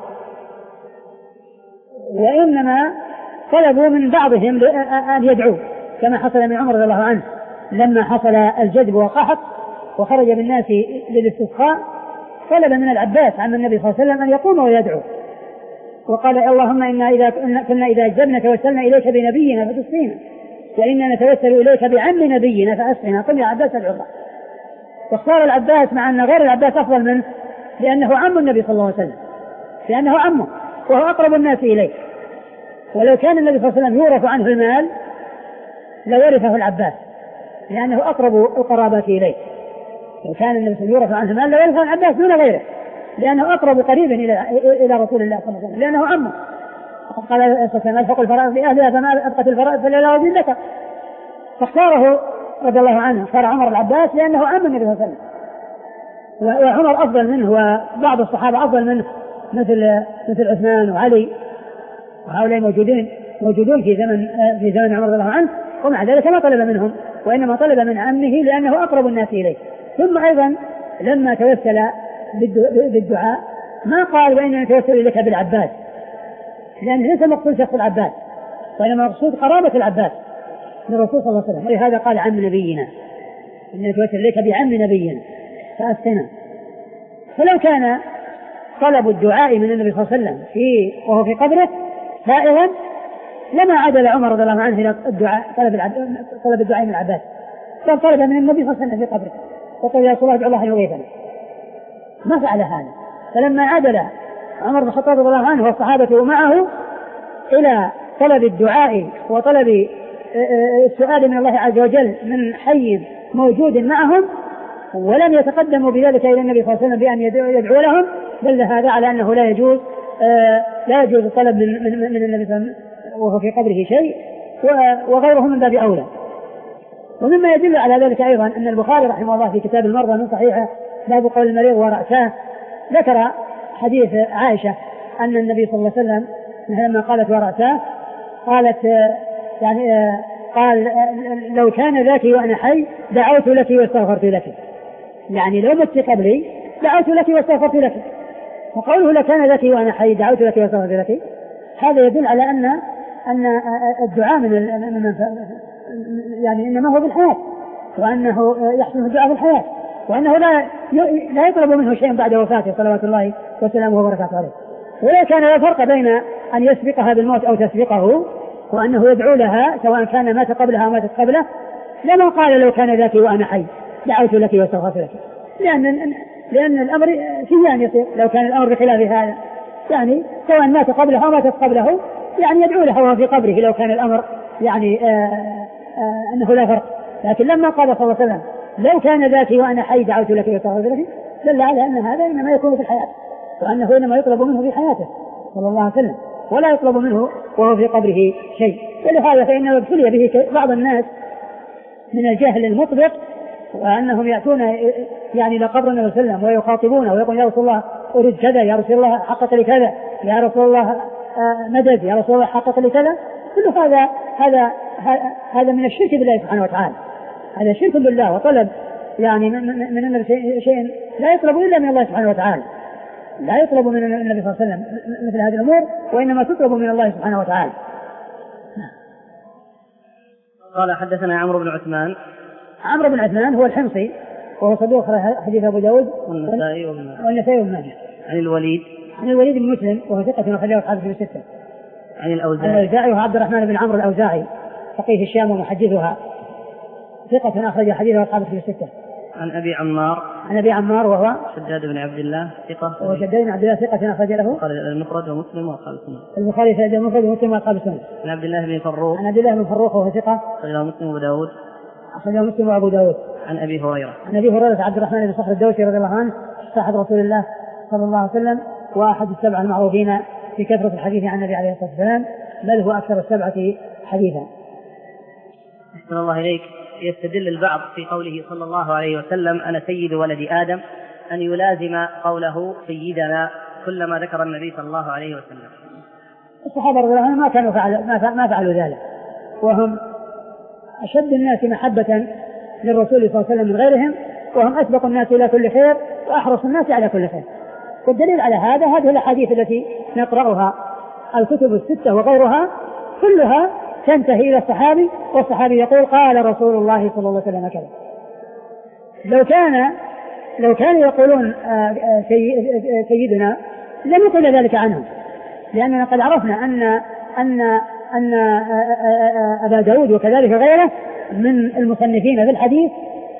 Speaker 1: وإنما طلبوا من بعضهم أن يدعوا، كما حصل من عمر رضي الله عنه لما حصل الجدب والقحط وخرج بالناس للاستسقاء طلب من العباس عن النبي صلى الله عليه وسلم أن يقوم ويدعو، وقال اللهم إنا إذا كنا إذا أجبنا توسلنا إليك بنبينا فتسقينا، وإنا نتوسل إليك بعم نبينا فأسقنا، قل يا عباس ادعو الله. واختار العباس مع أن غير العباس أفضل منه لأنه عم النبي صلى الله عليه وسلم، لأنه عمه وهو أقرب الناس إليه. ولو كان النبي صلى الله عليه وسلم يورث عنه المال لورثه العباس لأنه أقرب القرابات إليه. لو كان النبي صلى الله عليه وسلم يورث عنه المال لورثه العباس دون غيره لأنه أقرب قريبا إلى إلى رسول الله صلى الله عليه وسلم لأنه عمه. قال ألحق الفرائض لأهلها فما أبقت الفرائض فلا وزن ذكر، فاختاره رضي الله عنه اختار عمر العباس لأنه عم النبي صلى الله عليه وسلم، وعمر أفضل منه وبعض الصحابة أفضل منه مثل مثل عثمان وعلي، وهؤلاء موجودين موجودون في زمن في زمن عمر رضي الله عنه، ومع ذلك ما طلب منهم وإنما طلب من عمه لأنه أقرب الناس إليه. ثم أيضا لما توسل بالدعاء ما قال وإننا نتوسل إليك بالعباس، لأن ليس مقصود شخص العباس وإنما مقصود قرابة العباس من الرسول صلى الله عليه وسلم، ولهذا قال عم نبينا إننا نتوسل إليك بعم نبينا فأسقنا. فلو كان طلب الدعاء من النبي صلى الله عليه وسلم في وهو في قبره فائضا لما عدل عمر رضي الله عنه إلى الدعاء طلب طلب الدعاء من العباس، بل طلب من النبي صلى الله عليه وسلم في قبره وقال يا رسول الله ادعو الله أن يغيثنا، ما فعل هذا. فلما عدل عمر بن الخطاب رضي الله عنه والصحابة معه إلى طلب الدعاء وطلب السؤال من الله عز وجل من حي موجود معهم ولم يتقدموا بذلك إلى النبي صلى الله عليه وسلم بأن يدعو لهم، دل هذا على أنه لا يجوز لا يجوز الطلب من, من, من النبي صلى الله عليه وسلم وهو في قبره شيء، وغيره من باب أولى. ومما يدل على ذلك أيضا أن البخاري رحمه الله في كتاب المرضى من صحيحه باب قول المريض ورأساه ذكر حديث عائشة أن النبي صلى الله عليه وسلم لما قالت ورأساه قالت يعني قال لو كان ذاك وأنا حي دعوت لك واستغفرت لك، يعني لو مت قبلي دعوت لك واستغفرت لك. وقوله لو كان ذاك وأنا حي دعوت لك واستغفرت لك هذا يدل على أن أن الدعاء من يعني إنما هو بالحياة، وأنه يحسن الدعاء في الحياة، وأنه لا لا يطلب منه شيء بعد وفاته صلوات الله وسلامه وبركاته عليه. ولا كان لا فرق بين أن يسبقها بالموت أو تسبقه وأنه يدعو لها سواء كان مات قبلها أو ماتت قبله، لما قال لو كان ذاك وأنا حي دعوت لك واستغفرت لك، لأن لأن الأمر شيئا يصير لو كان الأمر بخلاف هذا، يعني سواء مات قبلها أو ماتت قبله يعني يدعو لها وهو في قبره لو كان الأمر يعني آآ آآ أنه لا فرق. لكن لما قال صلى الله عليه وسلم لو كان ذاك وأنا حي دعوت لك واستغفرت لك دل على أن هذا إنما يكون في الحياة، وأنه إنما يطلب منه في حياته صلى الله عليه وسلم. ولا يطلب منه وهو في قبره شيء. ولهذا فإنه ابتلي به بعض الناس من الجهل المطبق، وأنهم يأتون يعني إلى قبر النبي صلى الله عليه وسلم ويخاطبونه ويقول يا رسول الله أريد كذا، يا رسول الله حقق لي كذا، يا رسول الله مدد، يا رسول الله حقق لي كذا. كل هذا هذا هذا من الشرك بالله سبحانه وتعالى، هذا شرك بالله وطلب يعني من النبي شيء لا يطلب إلا من الله سبحانه وتعالى، لا يطلب من النبي صلى الله عليه وسلم مثل هذه الأمور، وإنما تطلب من الله سبحانه وتعالى.
Speaker 3: قال حدثنا عمرو بن عثمان.
Speaker 1: عمرو بن عثمان هو الحمصي وهو صدوق حديث أبو داود
Speaker 3: والنسائي
Speaker 1: وابن ماجه.
Speaker 3: عن الوليد
Speaker 1: عن الوليد بن مسلم وهو ثقة أخرجه أصحابه في الستة.
Speaker 3: عن الأوزاعي.
Speaker 1: عن الأوزاعي وهو عبد الرحمن بن عمرو الأوزاعي فقيه الشام ومحدثها ثقة أخرج حديثه أصحابه في الستة.
Speaker 3: عن أبي عمار.
Speaker 1: عن أبي عمار وهو
Speaker 3: شداد بن عبد الله ثقة.
Speaker 1: وهو شداد بن عبد الله ثقة أخرج له
Speaker 3: المفرد ومسلم وأصحاب السنة.
Speaker 1: البخاري في المفرد ومسلم وأصحاب السنة.
Speaker 3: عن عبد الله بن فروخ.
Speaker 1: عن عبد الله بن فروخ وهو ثقة
Speaker 3: أخرجه مسلم وأبو داود.
Speaker 1: أخرجه مسلم وأبو داود.
Speaker 3: عن أبي هريرة.
Speaker 1: عن أبي هريرة عبد الرحمن بن صخر الدوسي رضي الله عنه صاحب رسول الله صلى الله عليه وسلم وأحد السبعة المعروفين في كثرة الحديث عن النبي عليه الصلاة والسلام، بل هو أكثر السبعة حديثا.
Speaker 3: أحسن الله إليك. يستدل البعض في قوله صلى الله عليه وسلم أنا سيد ولد آدم أن يلازم قوله سيدنا كلما ذكر النبي صلى الله عليه وسلم.
Speaker 1: الصحابة رضي الله عنهم ما كانوا فعل ما فعلوا ذلك، وهم أشد الناس محبة للرسول صلى الله عليه وسلم من غيرهم، وهم أسبق الناس إلى كل خير وأحرص الناس على كل خير. والدليل على هذا هذه الأحاديث التي نقرأها الكتب الستة وغيرها كلها تنتهي إلى الصحابي، والصحابي يقول قال رسول الله صلى الله عليه وسلم كذا. لو كان لو كانوا يقولون سيدنا لم يقل ذلك عنهم، لأننا قد عرفنا أن أن أن أبا داود وكذلك غيره من المصنفين في الحديث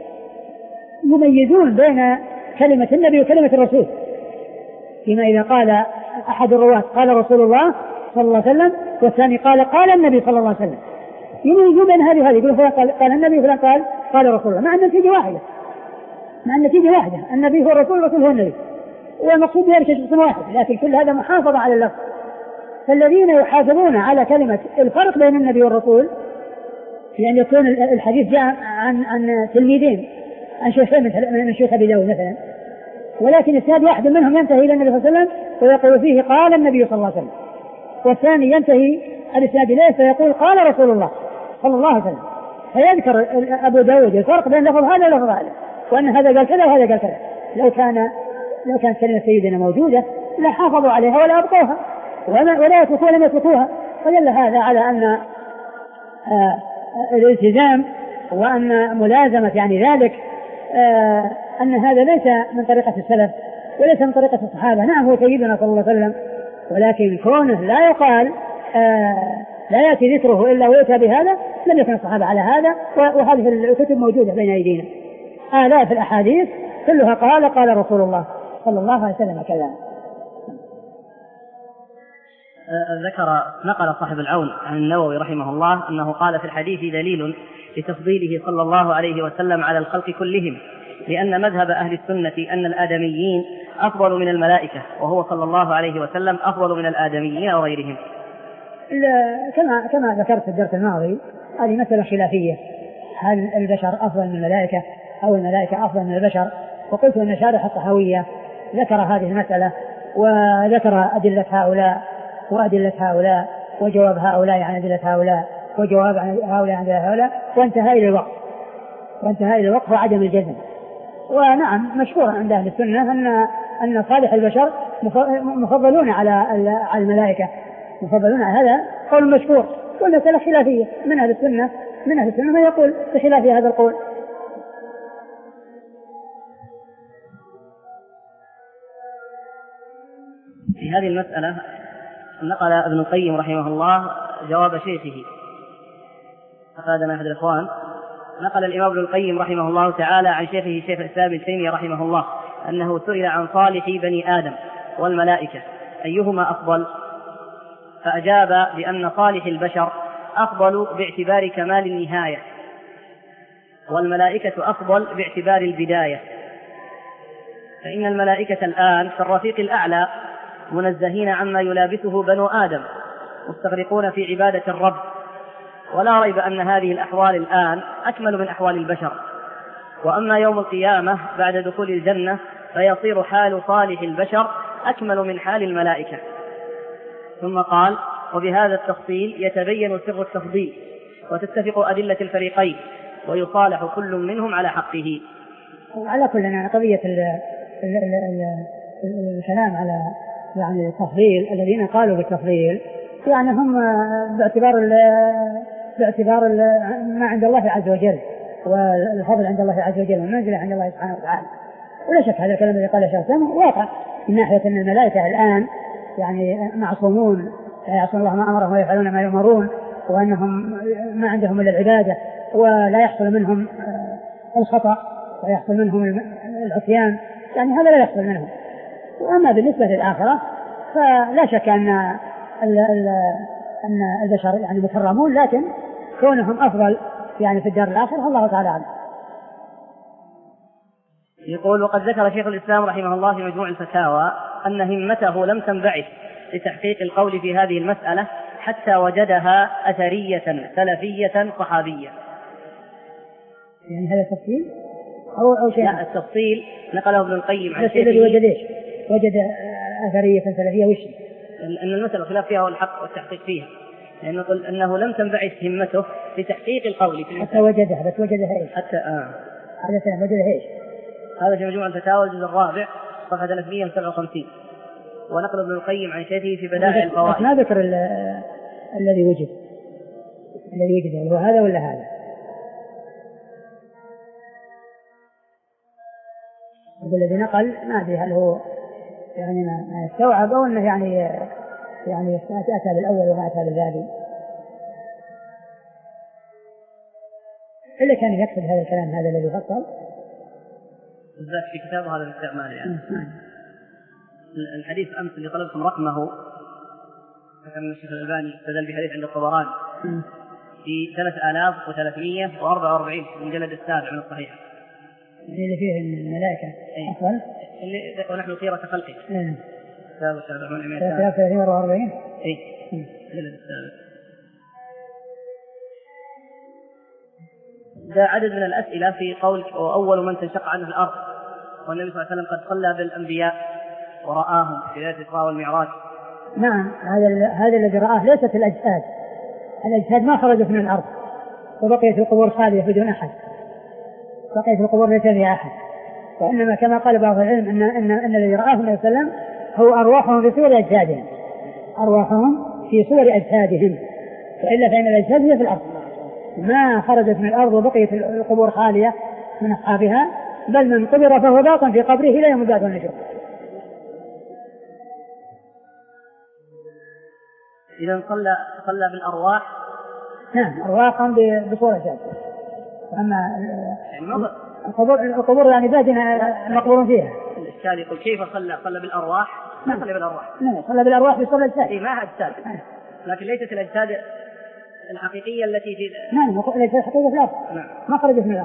Speaker 1: يميزون بين كلمة النبي وكلمة الرسول، فيما إذا قال أحد الرواة قال رسول الله صلى الله عليه وسلم والثاني قال قال النبي صلى الله عليه وسلم، يميزون بين هذه وهذه، يقول فلان قال, قال النبي وفلان قال قال رسول الله، مع أن النتيجة واحدة مع النتيجة واحدة النبي هو الرسول والرسول هو النبي، والمقصود بها شخص واحد، لكن كل هذا محافظة على اللفظ. فالذين يحافظون على كلمة الفرق بين النبي والرسول يعني يكون الحديث جاء عن عن تلميذين عن شيخين من شيخ أبي داود مثلا، ولكن الإسناد واحد منهم ينتهي إلى النبي صلى الله عليه وسلم ويقول فيه قال النبي صلى الله عليه وسلم، والثاني ينتهي الإسناد إليه فيقول قال رسول الله صلى الله عليه وسلم، فيذكر أبو داود الفرق بين لفظ هذا ولفظ هذا، وأن هذا قال كذا وهذا قال كذا. لو كان لو كانت كلمة سيدنا موجودة لا حافظوا عليها ولا أبقوها ولا يتركوها لم يتركوها، فدل هذا على أن آه الالتزام وأن ملازمة يعني ذلك آه أن هذا ليس من طريقة السلف وليس من طريقة الصحابة. نعم هو سيدنا صلى الله عليه وسلم، ولكن كونه لا يقال آه لا يأتي ذكره إلا ويؤتى بهذا لم يكن الصحابة على هذا، وهذه الكتب موجودة بين أيدينا آلاف الأحاديث كلها قال قال رسول الله صلى الله عليه وسلم كذا.
Speaker 3: ذكر نقل صاحب العون عن النووي رحمه الله أنه قال في الحديث دليل لتفضيله صلى الله عليه وسلم على الخلق كلهم، لأن مذهب أهل السنة أن الآدميين أفضل من الملائكة، وهو صلى الله عليه وسلم أفضل من الآدميين وغيرهم.
Speaker 1: كما كما ذكرت في الدرس الماضي هذه مسألة خلافية، هل البشر أفضل من الملائكة أو الملائكة أفضل من البشر؟ وقلت أن شارح الطحاوية ذكر هذه المسألة وذكر أدلة هؤلاء وأدلة هؤلاء وجواب هؤلاء عن أدلة هؤلاء وجواب عن هؤلاء عن أدلة هؤلاء وانتهى إلى الوقت وانتهى إلى الوقت وعدم الجزم. ونعم مشهور عند أهل السنة أن أن صالح البشر مفضلون على على الملائكة، مفضلون على هذا قول مشهور، والمسألة خلافية من أهل السنة من أهل السنة ما يقول بخلاف هذا القول.
Speaker 3: في هذه المسألة نقل ابن القيم رحمه الله جواب شيخه، أفادنا أحد الإخوان، نقل الإمام ابن القيم رحمه الله تعالى عن شيخه شيخ الإسلام ابن تيمية رحمه الله أنه سئل عن صالح بني آدم والملائكة أيهما أفضل، فأجاب بأن صالح البشر أفضل باعتبار كمال النهاية، والملائكة أفضل باعتبار البداية، فإن الملائكة الآن في الرفيق الأعلى منزهين عما يلابسه بنو آدم مستغرقون في عبادة الرب، ولا ريب أن هذه الأحوال الآن أكمل من أحوال البشر. وأما يوم القيامة بعد دخول الجنة فيصير حال صالح البشر أكمل من حال الملائكة. ثم قال: وبهذا التفصيل يتبين سر التفضيل وتتفق أدلة الفريقين ويصالح كل منهم على حقه.
Speaker 1: على كل قضية الكلام على يعني التفضيل، الذين قالوا بالتفضيل يعني هم باعتبار باعتبار ما عند الله عز وجل، والفضل عند الله عز وجل والمنزلة عند الله سبحانه وتعالى. ولا شك هذا الكلام الذي قاله الشيخ سامي واقع من ناحية أن الملائكة الآن يعني معصومون، لا يعصون الله ما أمرهم ويفعلون ما يؤمرون، وأنهم ما عندهم إلا العبادة، ولا يحصل منهم الخطأ ويحصل منهم العصيان، يعني هذا لا يحصل منهم. وأما بالنسبة للآخرة فلا شك أن أن البشر يعني مكرمون، لكن كونهم أفضل يعني في الدار الآخرة الله تعالى عنه.
Speaker 3: يقول: وقد ذكر شيخ الإسلام رحمه الله في مجموع الفتاوى أن همته لم تنبعث لتحقيق القول في هذه المسألة حتى وجدها أثرية سلفية صحابية.
Speaker 1: يعني هذا التفصيل أو أو شيء؟
Speaker 3: لا، التفصيل نقله ابن القيم عن
Speaker 1: شيخه. الذي وجد إيش؟ وجد أثرية سلفية وش؟
Speaker 3: أن المسألة خلاف فيها والحق والتحقيق فيها، لأنه نقول أنه لم تنبعث همته لتحقيق القول في
Speaker 1: حتى وجدها. بس وجدها إيش؟
Speaker 3: حتى آه
Speaker 1: هذا سنة وجدها إيش؟
Speaker 3: هذا في مجموع الفتاوى الجزء الرابع صفحة ثلاثمائة وسبعة وخمسين، ونقل ابن القيم عن شيخه في بدائع الفوائد.
Speaker 1: ما ذكر الذي وجد الذي وجد يعني هو هذا ولا هذا؟ الذي نقل ما أدري هل هو يعني ما استوعب أو أنه يعني يعني أتى بالأول وما أتى بالثاني، إلا كان يقصد هذا الكلام هذا الذي فصل
Speaker 3: بالذات في كتابه هذا الاستعمال. يعني الحديث أمس اللي طلبتم رقمه كان الشيخ الألباني استدل بحديث عند الطبراني في ثلاثة آلاف وثلاثمائة وأربعة وأربعين في المجلد السابع من الصحيح،
Speaker 1: اللي فيه الملائكة أفضل
Speaker 3: اللي ونحن خيرة خلقه.
Speaker 1: نعم.
Speaker 3: كتاب الشيخ الرحمن العميد
Speaker 1: ثلاثة آلاف وثلاثمائة وأربعة وأربعين.
Speaker 3: إيه. المجلد السابع. جاء عدد من الأسئلة في قول أول من تنشق عنه الأرض، والنبي صلى الله عليه وسلم قد صلى بالأنبياء ورآهم في ليلة الإسراء والمعراج.
Speaker 1: نعم، هذا هذا الذي رآه ليست الأجساد، الأجساد ما خرجت من الأرض وبقيت القبور خالية بدون أحد، بقيت القبور ليس فيها أحد، وإنما كما قال بعض العلم أن أن أن الذي رآه النبي صلى الله عليه وسلم هو أرواحهم في صور أجسادهم، أرواحهم في صور أجسادهم، وإلا فإن الأجساد هي في الأرض ما خرجت من الأرض وبقيت القبور خالية من أصحابها، بل من قبر فهو باق في قبره لا يوم بعد النشور.
Speaker 3: إذا صلى صلى بالأرواح.
Speaker 1: نعم، أرواحهم بصورة جادة. أما القبور القبور يعني بادنا مقبورون فيها.
Speaker 3: الإشكال يقول كيف صلى صلى بالأرواح؟ ما صلى بالأرواح.
Speaker 1: نعم، صلى بالأرواح بصورة أجساد.
Speaker 3: إيه، ما أجساد، لكن ليست الأجساد الحقيقية التي في.
Speaker 1: نعم، الأجساد الحقيقية في الأرض.
Speaker 3: نعم.
Speaker 1: ما خرجت من الأرض.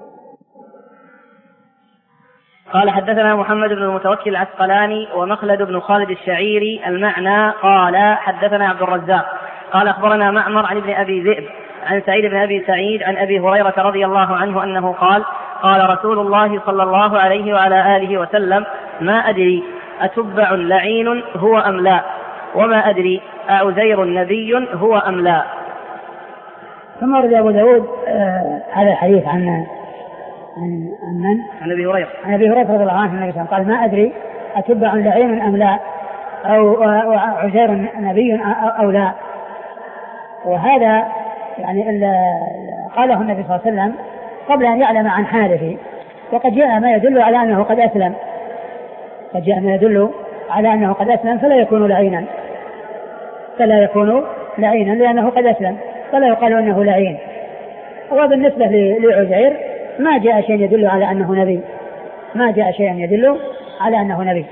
Speaker 3: قال: حدثنا محمد بن المتوكل العسقلاني ومخلد بن خالد الشعيري. المعنى: قال حدثنا عبد الرزاق قال أخبرنا معمر عن ابن أبي ذئب عن سعيد بن أبي سعيد عن أبي هريرة رضي الله عنه أنه قال: قال رسول الله صلى الله عليه وعلى آله وسلم: ما أدري أتبع لعين هو أم لا، وما أدري أعزير نبي هو أم لا.
Speaker 1: ثم ورد أبو داود آه هذا الحديث عن عن من؟
Speaker 3: عن أبي هريرة
Speaker 1: عن أبي هريرة رضي الله عنه قال: ما أدري أتبع لعين أم لا، أو عزير نبي أو لا. وهذا يعني قاله النبي صلى الله عليه وسلم قبل أن يعلم عن حاله، وقد جاء ما يدل على أنه قد أسلم، قد جاء ما يدل على أنه قد أسلم فلا يكون لعينا، فلا يكون لعينا لأنه قد أسلم، فلا يقال أنه لعين. وبالنسبة لعزير ما جاء شيء يدل على أنه نبي، ما جاء شيء يدل على أنه نبي.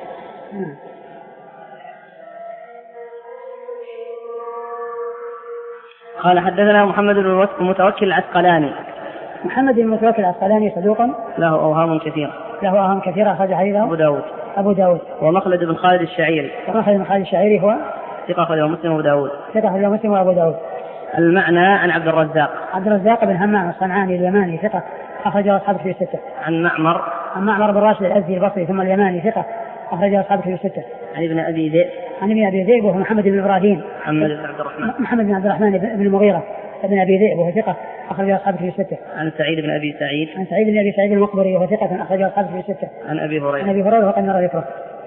Speaker 3: قال: حدثنا محمد بن المتوكل العسقلاني.
Speaker 1: محمد بن المتوكل العسقلاني صدوق
Speaker 3: له أوهام كثيرة
Speaker 1: له أوهام كثيرة أخرج حديثه
Speaker 3: أبو داود
Speaker 1: أبو داود
Speaker 3: ومخلد بن خالد الشعيري.
Speaker 1: ومخلد بن خالد الشعيري هو
Speaker 3: ثقة أخرجه مسلم وأبو داود.
Speaker 1: ثقة أخرجه مسلم وأبو داود.
Speaker 3: المعنى عن عبد الرزاق.
Speaker 1: عبد الرزاق بن همام الصنعاني اليماني ثقة أخرجه أصحاب في الستة.
Speaker 3: عن معمر.
Speaker 1: عن معمر بن راشد الأزدي البصري ثم اليماني ثقة أخرجه أصحاب في الستة.
Speaker 3: عن ابن أبي ذئب.
Speaker 1: عن ابن أبي ذئب وهو محمد بن إبراهيم.
Speaker 3: محمد بن عبد الرحمن.
Speaker 1: محمد بن عبد الرحمن بن المغيرة ابن أبي ذئب وهو ثقة أخرجه أصحاب في الستة.
Speaker 3: عن سعيد بن أبي سعيد.
Speaker 1: عن سعيد بن أبي سعيد المقبري وهو ثقة أخرجه أصحاب في الستة.
Speaker 3: عن أبي هريرة.
Speaker 1: عن أبي هريرة وقد نرى ذكره.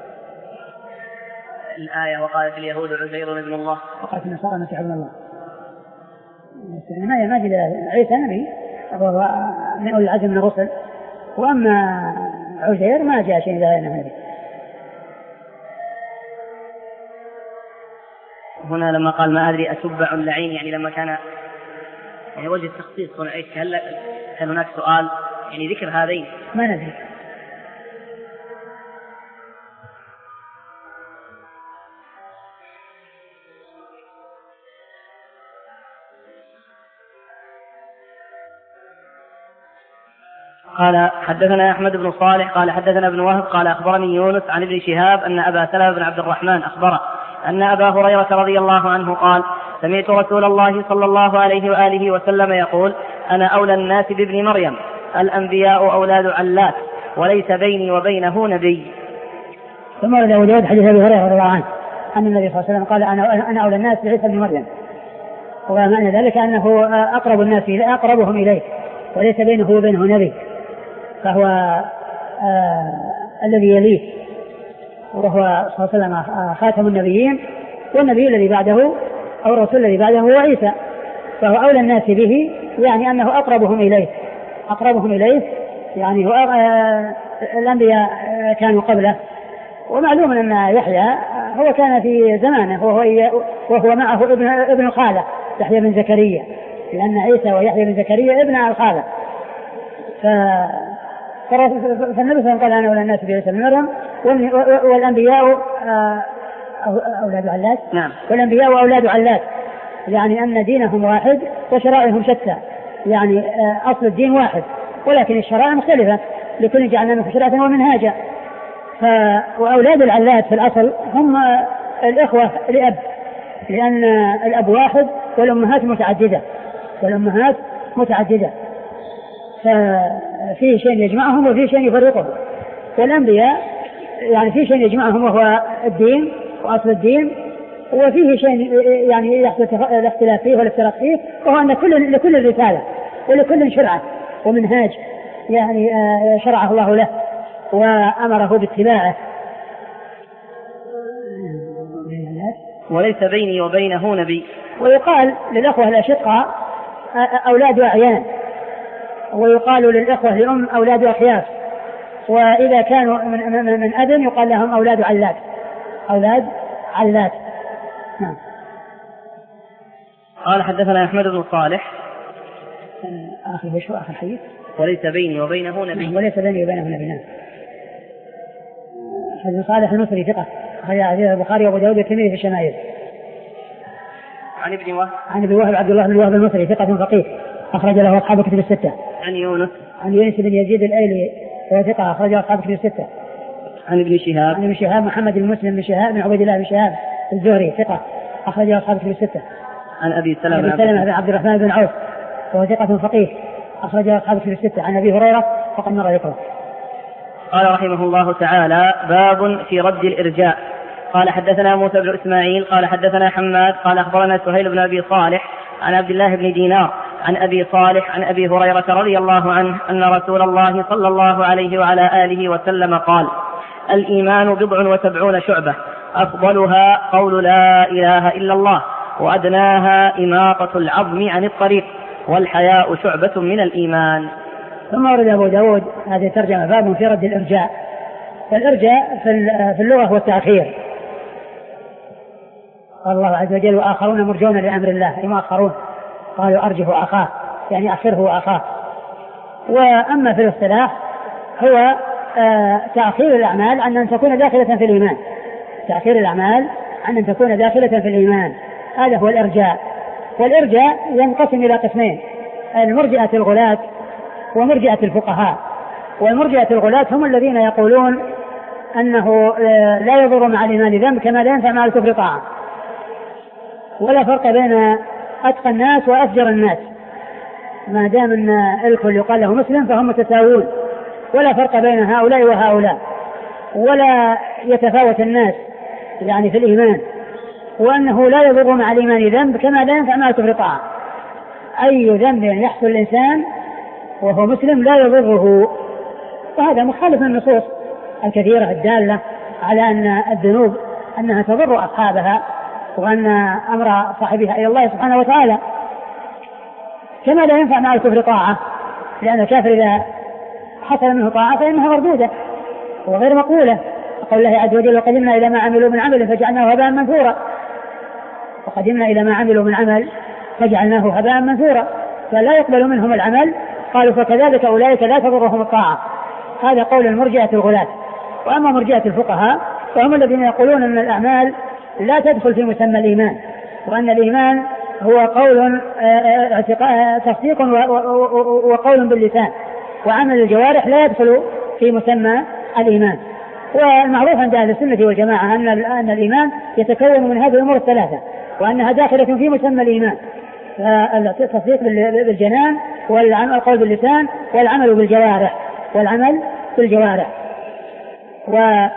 Speaker 3: الآية وقالت اليهود عزير ابن الله
Speaker 1: وقالت النصارى المسيح ابن الله. ما يماثل عيسى نبي وهو من أولي العزم من الرسل، وأما عزير ما جاء شيء لا ينهي.
Speaker 3: هنا لما قال ما أدري أتبع اللعين، يعني لما كان يعني وجه التخصيص هنا إيش؟ هل كان هناك سؤال يعني ذكر هذين؟
Speaker 1: ما ندري.
Speaker 3: قال حدثنا أحمد بن صالح قال حدثنا ابن وهب قال أخبرني يونس عن ابن شهاب أن أبا سلمة بن عبد الرحمن أخبره أن أبا هريرة رضي الله عنه قال سمعت رسول الله صلى الله عليه وآله وسلم يقول أنا أولى الناس بابن مريم، الأنبياء أولاد علات وليس بيني وبينه نبي.
Speaker 1: ثم ورد أبو داود حديث أبي هريرة رضي الله عنه أن النبي صلى الله عليه وسلم قال أنا أنا أولى الناس بعيسى بن مريم، ومعنى ذلك أنه أقرب الناس أقربهم إليه وليس بينه وبينه نبي، فهو آه الذي يليه، وهو صلى الله عليه وسلم خاتم النبيين، والنبي الذي بعده أو الرسول الذي بعده هو عيسى، فهو أولى الناس به، يعني أنه أقربهم إليه أقربهم إليه يعني هو آه الأنبياء كانوا قبله. ومعلوم أن يحيى هو كان في زمانه وهو, وهو معه ابن, ابن الخالة يحيى بن زكريا، لأن عيسى ويحيى بن زكريا ابن الخالة. ف... فالنبي صلى الله عليه وسلم قال أنا أولى الناس بعيسى بن مريم والأنبياء أولاد علات.
Speaker 3: نعم.
Speaker 1: والأنبياء أولاد علات، يعني أن دينهم واحد وشرائعهم شتى، يعني أصل الدين واحد ولكن الشرائع مختلفة، لكل جعلنا منكم شريعة ومنهاجا. وأولاد العلات في الأصل هم الإخوة لأب، لأن الأب واحد والأمهات متعددة والأمهات متعددة ففيه شيء يجمعهم وفيه شيء يفرقهم. والأنبياء يعني فيه شيء يجمعهم وهو الدين وأصل الدين، وفيه شيء يعني يحدث الاختلاف فيه والافتراق فيه، وهو أن كل لكل رسالة ولكل شرعة ومنهاج يعني شرعه الله له وأمره باتباعه.
Speaker 3: وليس بيني وبينه نبي.
Speaker 1: ويقال للأخوة الأشقاء أولاد أعيان، ويقال للأخوة لأم أولاد أخياس، وإذا كانوا من, من, من أب يقال لهم أولاد علات أولاد علات. نعم.
Speaker 3: قال حدثنا أحمد بن صالح
Speaker 1: آخر بشو آخر حديث
Speaker 3: وليس بيني وبينه نبي.
Speaker 1: وليس بيني وبينه نبي. نعم. حديث صالح المصري ثقة أخرج حديث البخاري وأبو داود والترمذي في الشمائل.
Speaker 3: عن ابن وهب
Speaker 1: عن ابن وهب عبد الله بن وهب المصري ثقة فقيه أخرج له أصحاب كتب الستة.
Speaker 3: عن يونس
Speaker 1: عن يونس بن يزيد الأيلي وهو ثقة أخرج له أصحاب كتب الستة.
Speaker 3: عن ابن شهاب
Speaker 1: عن ابن شهاب محمد بن مسلم بن شهاب بن عبيد الله بن شهاب الزهري ثقة أخرج له أصحاب كتب الستة.
Speaker 3: عن أبي سلمة
Speaker 1: أبي سلمة بن عبد الرحمن بن عوف وهو ثقة فقيه أخرج له أصحاب كتب الستة. عن أبي هريرة فقد مر ذكره.
Speaker 3: قال رحمه الله تعالى باب في رد الإرجاء. قال حدثنا موسى بن إسماعيل قال حدثنا حماد قال أخبرنا سهيل بن أبي صالح عن عبد الله بن دينار عن أبي صالح عن أبي هريرة رضي الله عنه أن رسول الله صلى الله عليه وعلى آله وسلم قال الإيمان بضع وسبعون شعبة أفضلها قول لا إله إلا الله وأدناها إماطة العظم عن الطريق والحياء شعبة من الإيمان.
Speaker 1: ثم ورد أبو داود هذه ترجمة باب في رد الإرجاء. فالإرجاء في اللغة هو التأخير. قال الله عز وجل وآخرون مرجون لأمر الله أي مؤخرون، قالوا أرجه أخاه يعني أخره أخاه. وأما في الاصطلاح هو آه تأخير الأعمال عن أن تكون داخلة في الإيمان، تأخير الأعمال عن أن تكون داخلة في الإيمان، هذا هو الإرجاء. والإرجاء ينقسم إلى قسمين: المرجئة الغلاة ومرجئة الفقهاء. والمرجئة الغلاة هم الذين يقولون أنه لا يضر مع الإيمان ذنب كما لا ينفع مع الكفر طاعة، ولا فرق بين أتقى الناس وأفجر الناس، ما دام أن الكل يقال له مسلم فهم متساوون، ولا فرق بين هؤلاء وهؤلاء، ولا يتفاوت الناس يعني في الإيمان، وأنه لا يضر مع الإيمان ذنب كما لا ينفع مع الكفر طاعة. أي ذنب يحصل الإنسان وهو مسلم لا يضره، وهذا مخالف النصوص الكثيرة الدالة على أن الذنوب أنها تضر أصحابها، وأن أمر صاحبها إلى الله سبحانه وتعالى، كما لا ينفع مع الكفر طاعة، لأن الكافر إذا حصل منه طاعة فإنها مردودة وغير مقولة. قول الله عز وجل: وقدمنا إلى ما عملوا من عمل فجعلناه هباء منثورا. وقدمنا إلى ما عملوا من عمل فجعلناه هباء منثورا، فلا يقبل منهم العمل. قالوا: فكذلك أولئك لا تضرهم الطاعة. هذا قول المرجئة الغلاة. وأما مرجئة الفقهاء فهم الذين يقولون أن الأعمال لا تدخل في مسمى الإيمان، وأن الإيمان هو قول تصديق وقول باللسان، وعمل الجوارح لا يدخل في مسمى الإيمان. والمعروف عند أهل السنة والجماعة أن أن الإيمان يتكون من هذه الأمور الثلاثة، وأنها داخلة في مسمى الإيمان: التصديق بالجنان، والقول باللسان، والعمل بالجوارح والعمل بالجوارح. و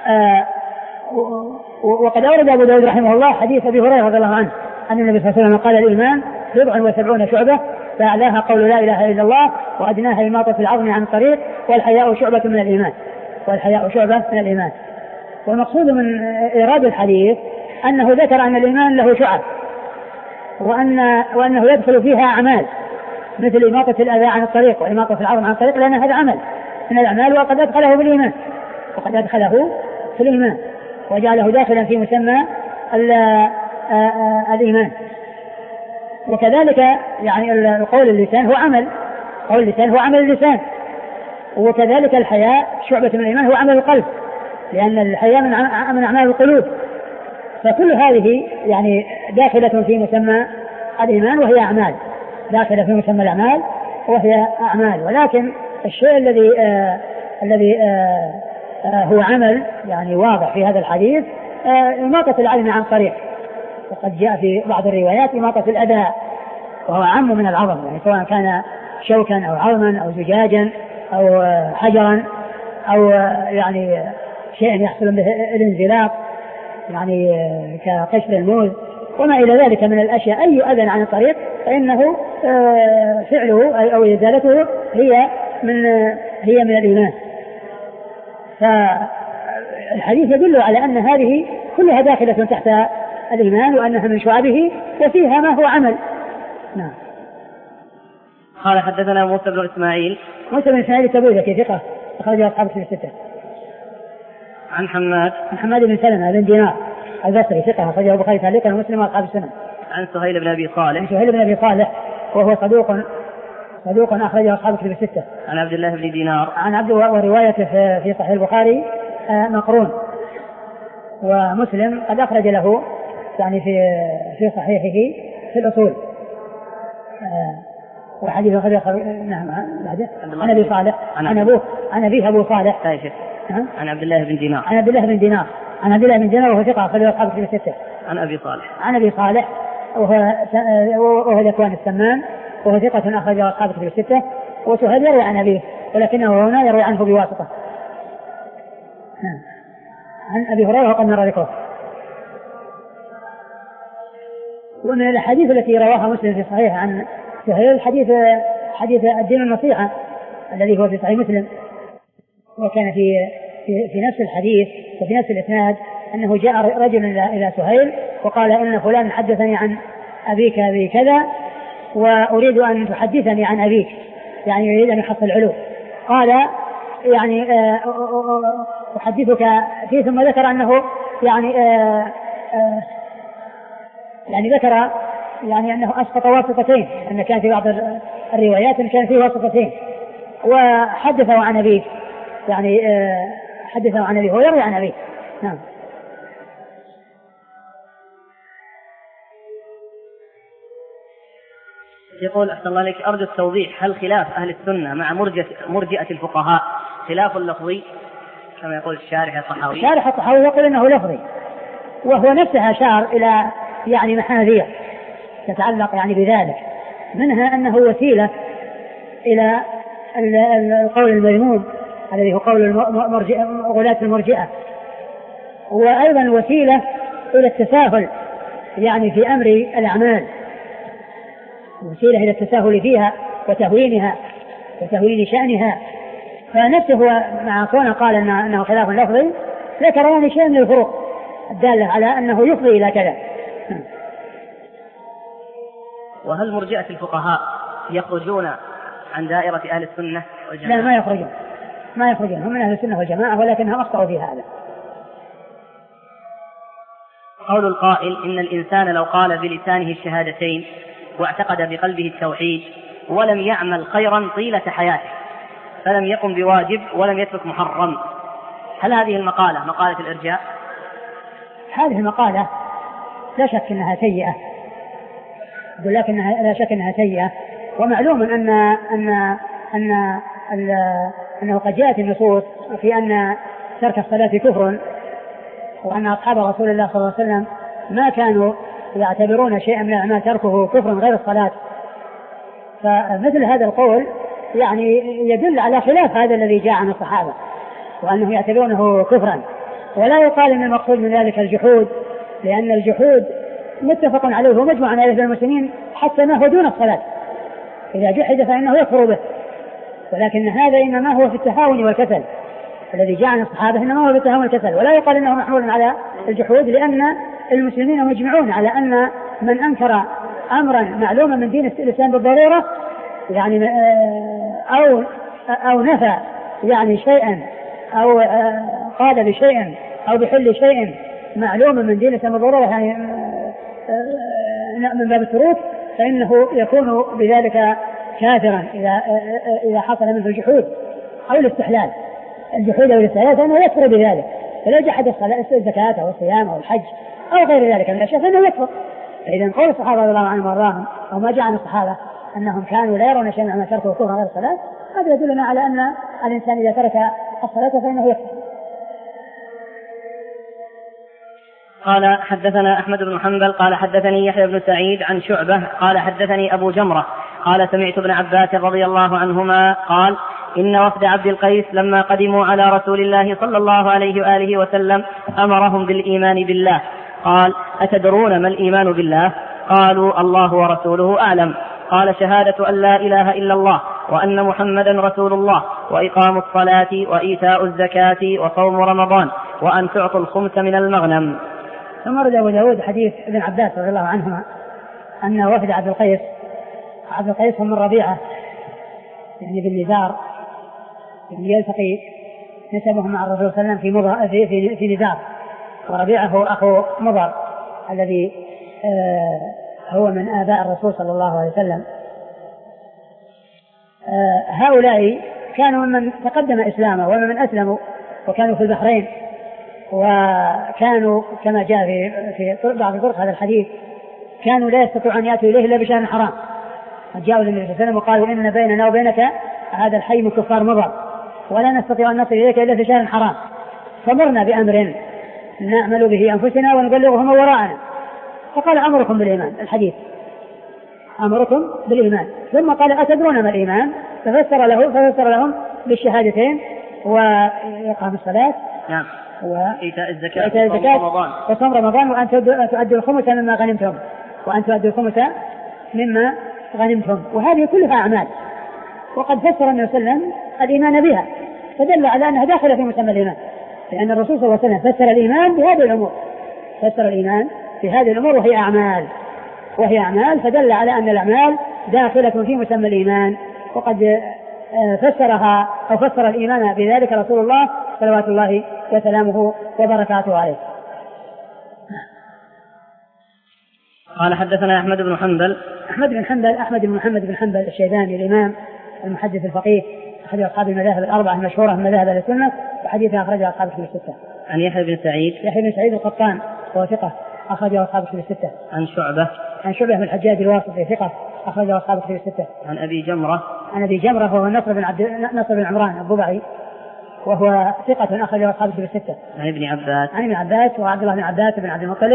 Speaker 1: وقد أورد أبو داود رحمه الله حديث أبي هريرة رضي الله عنه أن النبي صلى الله عليه وسلم قال: الإيمان بضع وسبعون شعبة، فأعلاها قول لا إله إلا الله، وأدناها إماطة العظم عن الطريق، والحياء شعبة من الإيمان والحياء شعبة من الإيمان. والمقصود من إيراد الحديث أنه ذكر أن الإيمان له شعب، وأن وأنه يدخل فيها أعمال مثل إماطة الأذى عن الطريق وإماطة العظم عن الطريق، لأن هذا عمل من الأعمال، وقد أدخله في الإيمان وقد أدخله في الإيمان وجعله داخلا في مسمى الإيمان. وكذلك يعني القول اللسان هو عمل، قول اللسان هو عمل اللسان. وكذلك الحياء شعبة من الإيمان هو عمل القلب، لأن الحياء من أعمال القلوب. فكل هذه يعني داخلة في مسمى الإيمان، وهي أعمال داخلة في مسمى الأعمال وهي أعمال. ولكن الشيء الذي آه الذي آه آه هو عمل يعني واضح في هذا الحديث آه إماطة العلم عن طريق، وقد جاء في بعض الروايات إماطة الأذى، وهو عم من العظم، يعني سواء كان شوكا أو عظما أو زجاجا أو حجرا أو يعني شيء يحصل به الانزلاق يعني كقشر الموز وما إلى ذلك من الأشياء. أي أذى عن الطريق فإنه فعله أو إزالته هي من هي من الإيمان. فالحديث يدل على أن هذه كلها داخلة تحت الإيمان، وأنها من شعبه وفيها ما هو عمل. نعم.
Speaker 3: قال: حدثنا موسى بن إسماعيل.
Speaker 1: موسى بن إسماعيل التبوذكي ثقة أخرجه أصحاب الكتب الستة.
Speaker 3: عن حماد.
Speaker 1: عن حماد بن سلمة بن دينار البصري ثقة أخرجه البخاري تعليقا ومسلم وأصحاب السنن.
Speaker 3: عن سهيل بن أبي صالح.
Speaker 1: عن سهيل بن أبي صالح وهو صدوق صدوق أخرجه أصحاب الكتب الستة.
Speaker 3: عن عبد الله بن دينار.
Speaker 1: عن عبد وروايته في صحيح البخاري مقرون، ومسلم قد أخرج له يعني في في صحيحه في الأصول. وحديث أخرجه نعم عن أبي صالح عن أبوه عن أبيه أبو صالح
Speaker 3: عن عبد الله بن دينار
Speaker 1: عن عبد الله بن دينار عن عبد الله بن دينار وهو ثقة أخرجه أصحاب الكتب الستة.
Speaker 3: عن أبي صالح
Speaker 1: عن أبي صالح وهو وهو ذكوان السمان وهو ثقة أخرجه أصحاب الكتب الستة. وسهيل يروي عن أبيه ولكنه هنا يروي عنه بواسطة عن أبي هريرة وقد نرى ذكره. ومن الحديث التي رواها مسلم في صحيح عن سهيل حديث حديث الدين النصيحة الذي هو في صحيح مسلم، وكان في في, في نفس الحديث وفي نفس الإسناد أنه جاء رجل إلى سهيل وقال: إن فلان حدثني عن أبيك بكذا وأريد أن تحدثني عن أبيك، يعني يريد أن يحصل العلو. قال: يعني أحدثك فيه، ثم ذكر أنه يعني يعني ذكر يعني أنه أسقط واسطتين، أن كان في بعض الروايات أن كان فيه واسطتين، وحدثه عن أبيه، يعني حدثه عن أبيه ويروي عن أبيه. نعم.
Speaker 3: يقول: أحسن الله عليك، أرجو التوضيح، هل خلاف أهل السنة مع مرجئة, مرجئة الفقهاء خلاف لفظي كما يقول الشارح الطحاوي؟
Speaker 1: الشارح الطحاوي يقول إنه لفظي، وهو نفسه أشار إلى يعني محاذير تتعلق يعني بذلك، منها أنه وسيلة إلى القول المذموم الذي هو قول المرجئة غلاة المرجئة، وأيضا وسيلة إلى التساهل يعني في أمر الأعمال، وسيلة إلى التساهل فيها وتهوينها وتهوين شأنها. فنفسه مع كونه قال أنه خلاف لفظي ذكر يعني شيء من الفروق الدالة على أنه يفضي إلى كذا.
Speaker 3: وهل مرجئة الفقهاء يخرجون عن دائرة أهل السنة والجماعة؟
Speaker 1: لا، ما يخرجون ما يخرجون هم من أهل السنة والجماعة، ولكنهم أخطأوا في هذا.
Speaker 3: قول القائل إن الإنسان لو قال بلسانه الشهادتين واعتقد بقلبه التوحيد ولم يعمل خيرا طيلة حياته فلم يقم بواجب ولم يترك محرم، هل هذه المقالة مقالة الإرجاء؟
Speaker 1: هذه المقالة لا شك أنها سيئة، أقول لك أنها لا شك أنها سيئة، ومعلوم أن أن أن أنه قد جاءت النصوص في أن ترك الصلاة كفر، وأن أصحاب رسول الله صلى الله عليه وسلم ما كانوا يعتبرون شيئا من الأعمال تركه كفر غير الصلاة. فمثل هذا القول يعني يدل على خلاف هذا الذي جاء عن الصحابة، وأنه يعتبرونه كفرا. ولا يقال أن المقصود من ذلك الجحود، لأن الجحود متفق عليه ومجمع عليه المسلمين حتى ما هو دون الصلاة، إذا جحد فإنه يكفر به، ولكن هذا إنما هو في التهاون والكسل، الذي جاء عن الصحابة إنما هو في التهاون والكسل، ولا يقال إنه محمول على الجحود، لأن المسلمين مجمعون على أن من أنكر أمرا معلوما من دين الإسلام بالضرورة يعني أو أو نفى يعني شيئا أو قال بشيء أو بحل شيء معلوما من دين الإسلام بالضرورة يعني من باب التروك، فإنه يكون بذلك كافرا إذا إذا حصل منه الجحود أو الاستحلال. الجحود أو الاستحلال فإنه يكفر بذلك، فلا جحد الصلاة الزكاة أو الصيام أو الحج أو غير ذلك من الأشياء فإنه يكفر. فإذا قول الصحابة رضي الله عنهم وارضاهم أو ما جاء عن الصحابة أنهم كانوا لا يرون شيئا مما تركوا كفرا غير الصلاة، هذا يدلنا على أن الإنسان إذا ترك الصلاة فإنه يكفر.
Speaker 3: قال حدثنا أحمد بن حنبل قال حدثني يحيى بن سعيد عن شعبة قال حدثني أبو جمرة قال سمعت ابن عباس رضي الله عنهما قال إن وفد عبد القيس لما قدموا على رسول الله صلى الله عليه وآله وسلم أمرهم بالإيمان بالله. قال أتدرون ما الإيمان بالله؟ قالوا الله ورسوله أعلم. قال شهادة أن لا إله إلا الله وأن محمدا رسول الله وإقام الصلاة وإيتاء الزكاة وصوم رمضان وأن تعطوا الخمس من المغنم.
Speaker 1: ثم رد أبو داود حديث ابن عباس رضي الله عنهما أن وفد عبد القيس عبد القيس هم من ربيعة يعني بالنزار يعني يلتقي نسبهم مع الرسول صلى الله عليه وسلم في مضر في في, في نزار، وربيعة هو أخو مضر الذي آه هو من آباء الرسول صلى الله عليه وسلم. آه هؤلاء كانوا من تقدم إسلامه ومن أسلموا وكانوا في البحرين، وكانوا كما جاء في في بعض طرق هذا الحديث كانوا لا يستطيعون أن يأتوا إليه إلا بشهر حرام، جاءوا للنبي صلى الله عليه وسلم وقالوا إن بيننا وبينك هذا الحي من كفار مضر ولا نستطيع أن نصل إليك إلا في شهر حرام، فمرنا بأمر نعمل به أنفسنا ونبلغهم وراءنا. فقال أمركم بالإيمان، الحديث أمركم بالإيمان، ثم قال أتدرون ما الإيمان؟ ففسر له ففسر لهم بالشهادتين وإقام الصلاة
Speaker 3: نعم وإيتاء الزكاة
Speaker 1: وصوم رمضان وصوم رمضان وأن تؤدوا الخمس مما غنمتم وأن تؤدوا الخمس مما غنمتم، وهذه كلها أعمال. وقد فسر النبي صلى الله عليه وسلم الإيمان بها، فدل على أنها داخلة في مسمى الإيمان، لأن الرسول صلى الله عليه وسلم فسر الإيمان بهذه الأمور، فسر الإيمان بهذه الأمور وهي أعمال وهي أعمال فدل على أن الأعمال داخلة في مسمى الإيمان. وقد فسرها أو فسر الإيمان بذلك رسول الله صلوات الله وسلامه وبركاته عليه.
Speaker 3: قال حدثنا أحمد بن حنبل
Speaker 1: أحمد بن حنبل أحمد بن محمد بن حنبل الشيباني الإمام المحدث الفقيه أحد أصحاب المذاهب الأربعة المشهورة من مذاهب أهل السنة، وحديثها أخرجه أصحاب الكتب الستة.
Speaker 3: عن يحيى بن سعيد
Speaker 1: يحيى بن سعيد القطان وهو ثقة أخرجه أصحاب الكتب الستة.
Speaker 3: عن شعبة
Speaker 1: عن شعبة بن الحجاج الواسطي ثقة أخرجه أصحاب الكتب الستة.
Speaker 3: عن أبي جمرة
Speaker 1: عن أبي جمرة هو نصر بن عبد نصر بن عمران الضبعي وهو ثقة أخرجه أصحاب الكتب الستة.
Speaker 3: عن ابن عباس
Speaker 1: عن ابن عباس وعبد الله بن عباس بن عبد المطلب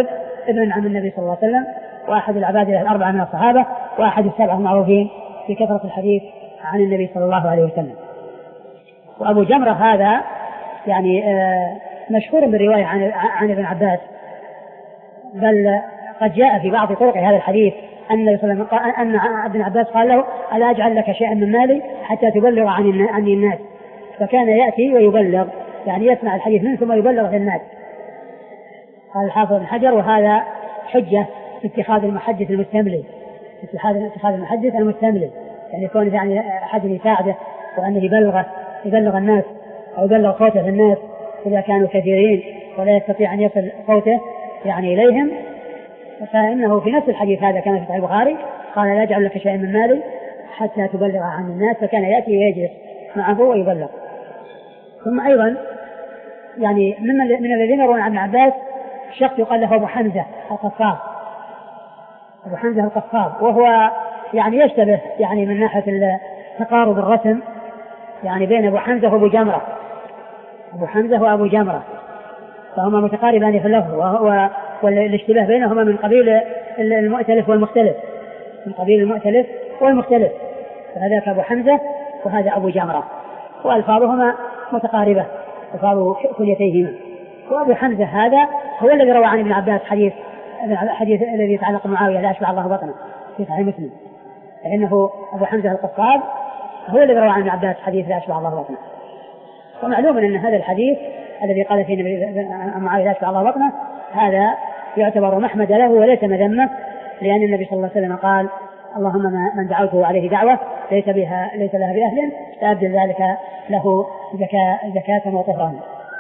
Speaker 1: ابن عم النبي صلى الله عليه وسلم، وأحد العبادلة الأربعة من الصحابة، وأحد السبعة المعروفين في كثرة الحديث عن النبي صلى الله عليه وسلم. وأبو جمرة هذا يعني مشهور بالرواية عن عن ابن عباس، بل قد جاء في بعض طرق هذا الحديث أن النبي صلى الله عليه وسلم أن ابن عباس قال له: ألا أجعل لك شيئا من مالي حتى تبلغ عن عني الناس؟ فكان يأتي ويبلغ، يعني يسمع الحديث منه ثم يبلغ للناس. قال الحافظ بن حجر: وهذا حجة في اتخاذ المحدث المستملي، اتخاذ المحدث المستملي، يعني يكون يعني أحد يساعده وأنه يبلغ يبلغ الناس أو يبلغ صوته للناس إذا كانوا كثيرين ولا يستطيع أن يصل صوته يعني إليهم. فإنه في نفس الحديث هذا كان في صحيح البخاري قال: لا أجعل لك شيئا من مالي حتى تبلغ عن الناس، فكان يأتي ويجلس معه ويبلغ. ثم أيضا يعني من الذين يروون عن ابن عباس شخص يقال له أبو حمزة القصاب، أبو حمزة القصاب، وهو يعني يشتبه يعني من ناحية تقارب الرسم يعني بين أبو حمزة وأبو جمرة، أبو حمزة وأبو جمرة، فهما متقاربان في اللفظ، وهو والاشتباه بينهما من قبيل المؤتلف والمختلف، من قبيل المؤتلف والمختلف، فهذاك أبو حمزة وهذا أبو جمرة، وألفاظهما متقاربة، ألفاظ كليتيهما. وأبو حمزة هذا هو الذي روى عن ابن عباس حديث الحديث الذي يتعلق بمعاوية: لا أشبع الله بطنه، في صحيح مسلم، فإنه أبو حمزة القصاب هو الذي روى عن ابن عباس حديث: لا أشبع الله بطنه. ومعلوم أن هذا الحديث الذي قال فيه معاوية: لا أشبع الله بطنه، هذا يعتبر محمد له وليس مذمة، لأن النبي صلى الله عليه وسلم قال: اللهم من دعوته عليه دعوة ليس بها ليس لها بأهل فأبدل ذلك له زكاة زكاة وطهرا.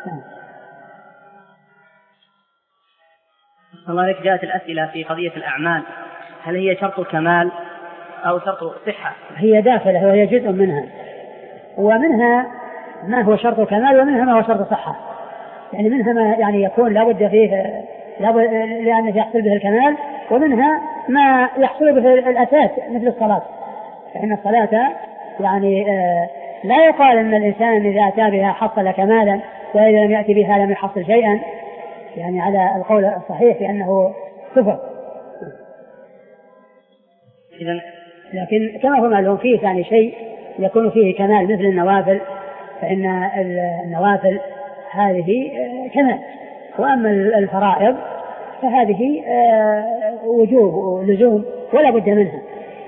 Speaker 3: الله لك، جاءت الأسئلة في قضية الأعمال، هل هي شرط كمال أو شرط صحة؟
Speaker 1: هي داخلة وهي جزء منها، ومنها ما هو شرط كمال ومنها ما هو شرط صحة، يعني منها ما يعني يكون لابد فيه لابد لأنه يحصل به الكمال، ومنها ما يحصل به الأساس مثل الصلاة، فإن الصلاة يعني آه لا يقال أن الإنسان إذا أتى بها حصل كمالا وإذا لم يأتي بها لم يحصل شيئا، يعني على القول الصحيح لأنه كفر.
Speaker 3: إذن
Speaker 1: لكن كما هو معلوم فيه يعني شيء يكون فيه كمال مثل النوافل، فإن النوافل هذه كمال، وأما الفرائض فهذه وجوب ولزوم ولا بد منها.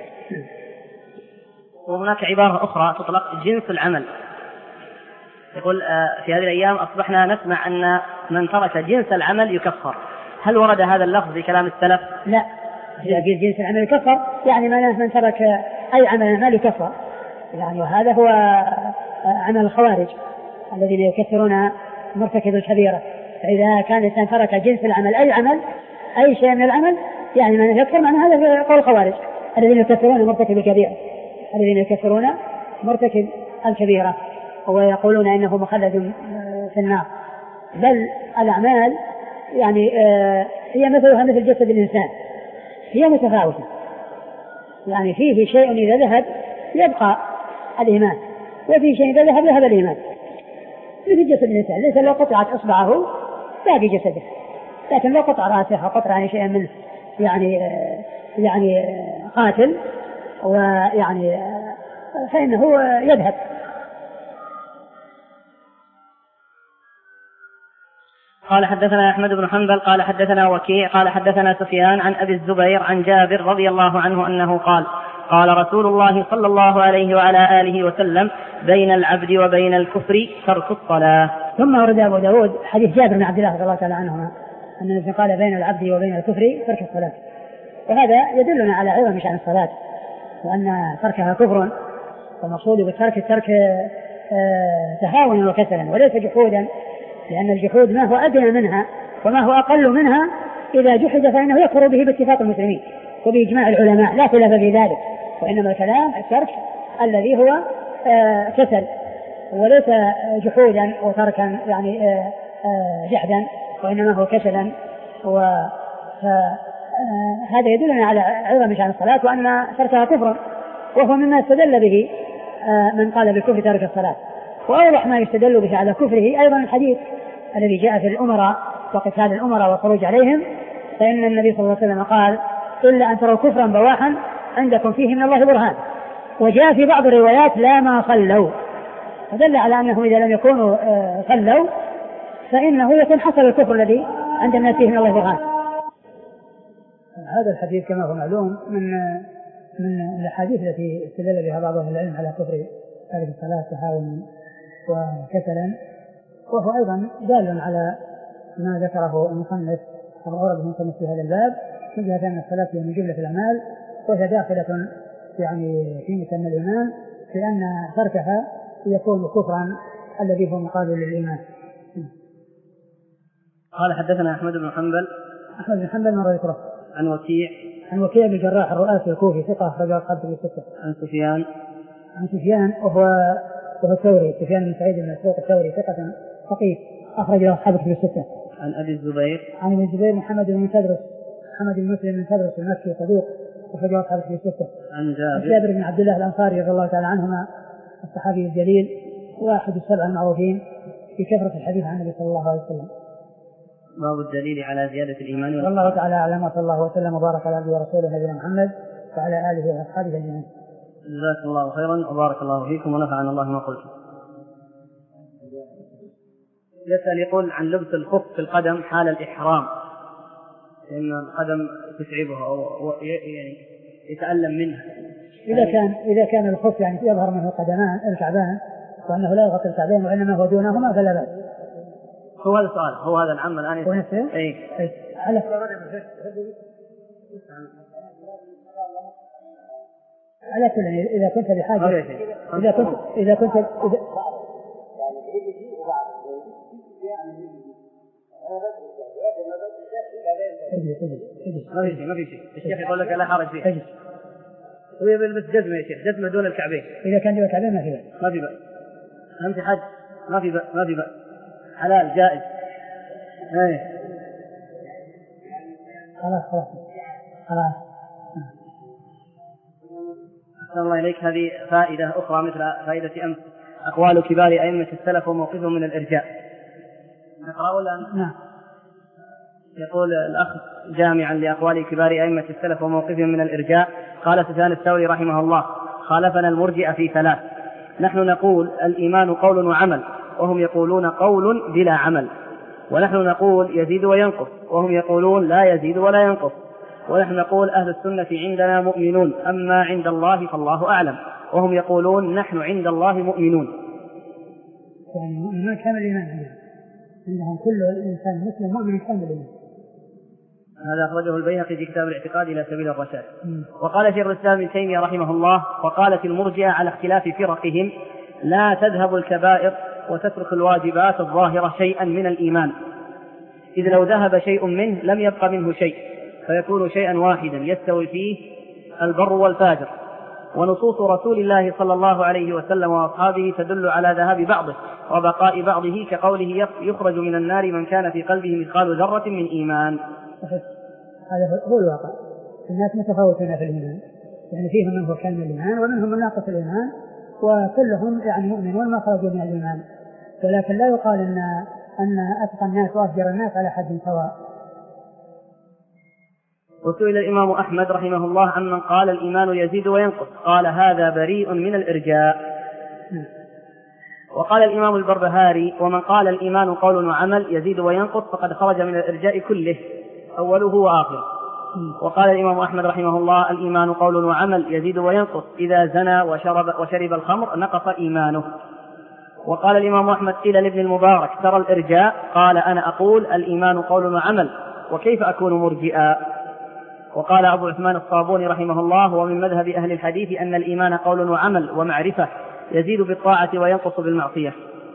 Speaker 3: وهناك عبارة أخرى تطلق جنس العمل، يقول في هذه الأيام أصبحنا نسمع أن من ترك جنس العمل يكفر، هل ورد هذا اللفظ في كلام السلف؟
Speaker 1: لا، إذا قيل جنس العمل يكفر يعني من ترك أي عمل ما يكفر، يعني وهذا هو عمل الخوارج الذين يكفرون مرتكب الكبيرة. فإذا كان الإنسان ترك جنس العمل أي عمل أي شيء من العمل يعني من يكفر، معنى هذا قول الخوارج الذين يكفرون مرتكب الكبيرة، الذين يكفرون مرتكب الكبيرة ويقولون إنه مخلد في النار. بل الأعمال يعني هي مثلها مثل جسد الإنسان، هي متفاوتة، يعني فيه شيء إذا ذهب يبقى الإيمان، وفي شيء إذا ذهب يذهب الإيمان، مثل جسد الإنسان، ليس لو قطعت أصبعه باقي جسده، لكن لو قطع رأسه أو قطع يعني شيء منه يعني يعني قاتل ويعني فإنه يذهب.
Speaker 3: قال حدثنا أحمد بن حنبل قال حدثنا وكيع قال حدثنا سفيان عن أبي الزبير عن جابر رضي الله عنه أنه قال: قال رسول الله صلى الله عليه وعلى آله وسلم: بين العبد وبين الكفر ترك الصلاة.
Speaker 1: ثم ورد أبو داود حديث جابر بن عبد الله رضي الله تعالى عنهما أن النبي قال: بين العبد وبين الكفر ترك الصلاة، وهذا يدلنا على عظم شأن الصلاة وأن تركها كفر، والمقصود بالترك الترك تهاونا وكسلا وليس جحودا، لأن الجحود ما هو أدنى منها وما هو أقل منها إذا جحد فإنه يكفر به باتفاق المسلمين وبإجماع العلماء لا خلاف في ذلك، وإنما الكلام الترك الذي هو آه كسل وليس جحودا وتركا يعني آه آه جحدا، وإنما هو كسلا. وهذا يدلنا على عظم شأن الصلاة وأن تركها كفر، وهو مما استدل به آه من قال بالكفر ترك الصلاة. وأوضح ما يستدل به على كفره أيضا الحديث الذي جاء في الأمراء وقتال الأمراء والخروج عليهم، فإن النبي صلى الله عليه وسلم قال إلا أن تروا كفرا بواحا عندكم فيه من الله برهان. وجاء في بعض الروايات لا ما صلوا، فدل على أنهم إذا لم يكونوا صلوا فإنه يكون حصل الكفر الذي عند الناس فيه من الله برهان. هذا الحديث كما هو معلوم من من الأحاديث التي استدل بها بعض أهل العلم على كفر هذه الصلاة تهاونا وكسلا، وهو أيضا دال على ما ذكره المصنف أو أورده المصنف في هذا الباب من جهة أن الصلاة هي من جملة الأعمال وهي داخلة يعني في مسمى الإيمان، لأن تركها يكون كفرا الذي هو مقابل للإيمان.
Speaker 3: قال حدثنا أحمد بن حنبل
Speaker 1: أحمد بن حنبل مرة يكره
Speaker 3: عن وكيع
Speaker 1: عن وكيع بن جراح الرؤاسي الكوفي ثقة أخرج أصحابه في الستة.
Speaker 3: عن سفيان
Speaker 1: عن سفيان وهو وهو الثوري سفيان بن سعيد بن مسروق الثوري ثقة فقيه أخرج أصحابه في الستة.
Speaker 3: عن أبي الزبير
Speaker 1: عن أبي الزبير محمد بن تدرس محمد بن مسلم بن تدرس المكي صدوق أخرج أصحابه في الستة.
Speaker 3: عن جابر
Speaker 1: جابر بن عبد الله الأنصاري رضي الله تعالى عنهما الصحابي الجليل واحد السبع المعروفين في كثرة الحديث عن النبي صلى الله عليه وسلم.
Speaker 3: باب الدليل على زيادة الإيمان.
Speaker 1: والله تعالى أعلم وصلى الله وسلم وبارك على عبده ورسوله نبينا محمد وعلى آله وأصحابه أجمعين.
Speaker 3: جزاكم الله خيرا وبارك الله فيكم ونفعنا الله ما قلتم. يسأل يقول عن لبس الخف في القدم حال الإحرام، لأن القدم تتعبه أو يعني يتألم منها.
Speaker 1: إذا كان إذا كان الخف يعني يظهر منه القدمان الكعبان وأنه لا يغطي الكعبين وإنما هو دونهما فلا بأس.
Speaker 3: هو هذا السؤال، هو هذا العم الآن
Speaker 1: هو نفسه؟
Speaker 3: أي
Speaker 1: على على كل إذا كنت بحاجة إذا كنت إذا كنت إذا
Speaker 3: ما في شيء ما في شيء الشيخ يقول لك لا حرج فيه. هو يلبس جزمة يا شيخ، جزمة دون الكعبين.
Speaker 1: إذا كان دون الكعبين ما في بأس.
Speaker 3: ما في بأس. أنت حج ما في بأس ما في بأس. حلال جائز. ايه
Speaker 1: خلاص خلاص خلاص.
Speaker 3: أحسن الله إليك. هذه فائدة أخرى مثل فائدة أمس، أقوال كبار أئمة السلف وموقفهم من الإرجاء. نقرأ ولا
Speaker 1: نعم.
Speaker 3: يقول الأخ جامعا لأقوال كبار أئمة السلف وموقفهم من الإرجاء، قال سفيان الثوري رحمه الله: خالفنا المرجئة في ثلاث. نحن نقول الإيمان قول وعمل، وهم يقولون قول بلا عمل. ونحن نقول يزيد وينقص، وهم يقولون لا يزيد ولا ينقص. ونحن نقول أهل السنة عندنا مؤمنون، أما عند الله فالله أعلم. وهم يقولون نحن عند الله مؤمنون.
Speaker 1: يعني مؤمنون كامل الإيمان عندهم، عندهم كل إنسان مسلم مؤمن كامل الإيمان.
Speaker 3: هذا أخرجه البيهقي في كتاب الاعتقاد إلى سبيل الرشاد. وقال شيخ الإسلام ابن تيمية رحمه الله: وقالت المرجئة على اختلاف فرقهم: لا تذهب الكبائر وتترك الواجبات الظاهرة شيئا من الإيمان، إذ لو ذهب شيء منه لم يبق منه شيء، فيكون شيئا واحدا يستوي فيه البر والفاجر. ونصوص رسول الله صلى الله عليه وسلم وأصحابه تدل على ذهاب بعضه وبقاء بعضه، كقوله: يخرج من النار من كان في قلبه مثقال ذرة من إيمان.
Speaker 1: هذا هو الواقع. الناس متفاوتون في الإيمان، يعني فيهم من هو كامل الإيمان ومنهم من ناقص الإيمان، وكلهم يعني مؤمنون ما خرجوا من الإيمان. ولكن لا يقال أن أن أتقى الناس وأفجر الناس على حد سواء.
Speaker 3: وسئل الإمام أحمد رحمه الله عمن قال الإيمان يزيد وينقص، قال: هذا بريء من الإرجاء. وقال الإمام البربهاري: ومن قال الإيمان قول وعمل يزيد وينقص فقد خرج من الإرجاء كله، أوله وآخره. وقال الإمام أحمد رحمه الله: الإيمان قول وعمل يزيد وينقص، إذا زنى وشرب, وشرب الخمر نقص إيمانه. وقال الإمام أحمد: قيل لابن المبارك: ترى الإرجاء؟ قال: أنا أقول الإيمان قول وعمل، وكيف أكون مرجئا؟ وقال أبو عثمان الصابوني رحمه الله: ومن مذهب أهل الحديث أن الإيمان قول وعمل ومعرفة، يزيد بالطاعة وينقص بالمعصية.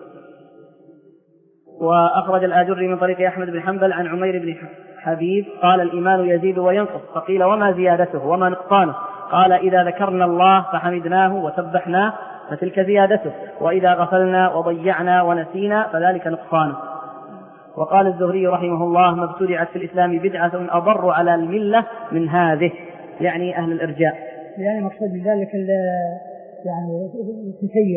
Speaker 3: وأخرج الآجري من طريق أحمد بن حنبل عن عمير بن حبيب قال: الإيمان يزيد وينقص. فقيل: وما زيادته وما نقصانه؟ قال: إذا ذكرنا الله فحمدناه وسبحناه فتلك زيادته، وإذا غفلنا وضيعنا ونسينا فذلك نقصانه. وقال الزهري رحمه الله: ما ابتدعت في الإسلام بدعة أضر على الملة من هذه، يعني أهل الإرجاء.
Speaker 1: يعني مقصود من ذلك يعني التسيب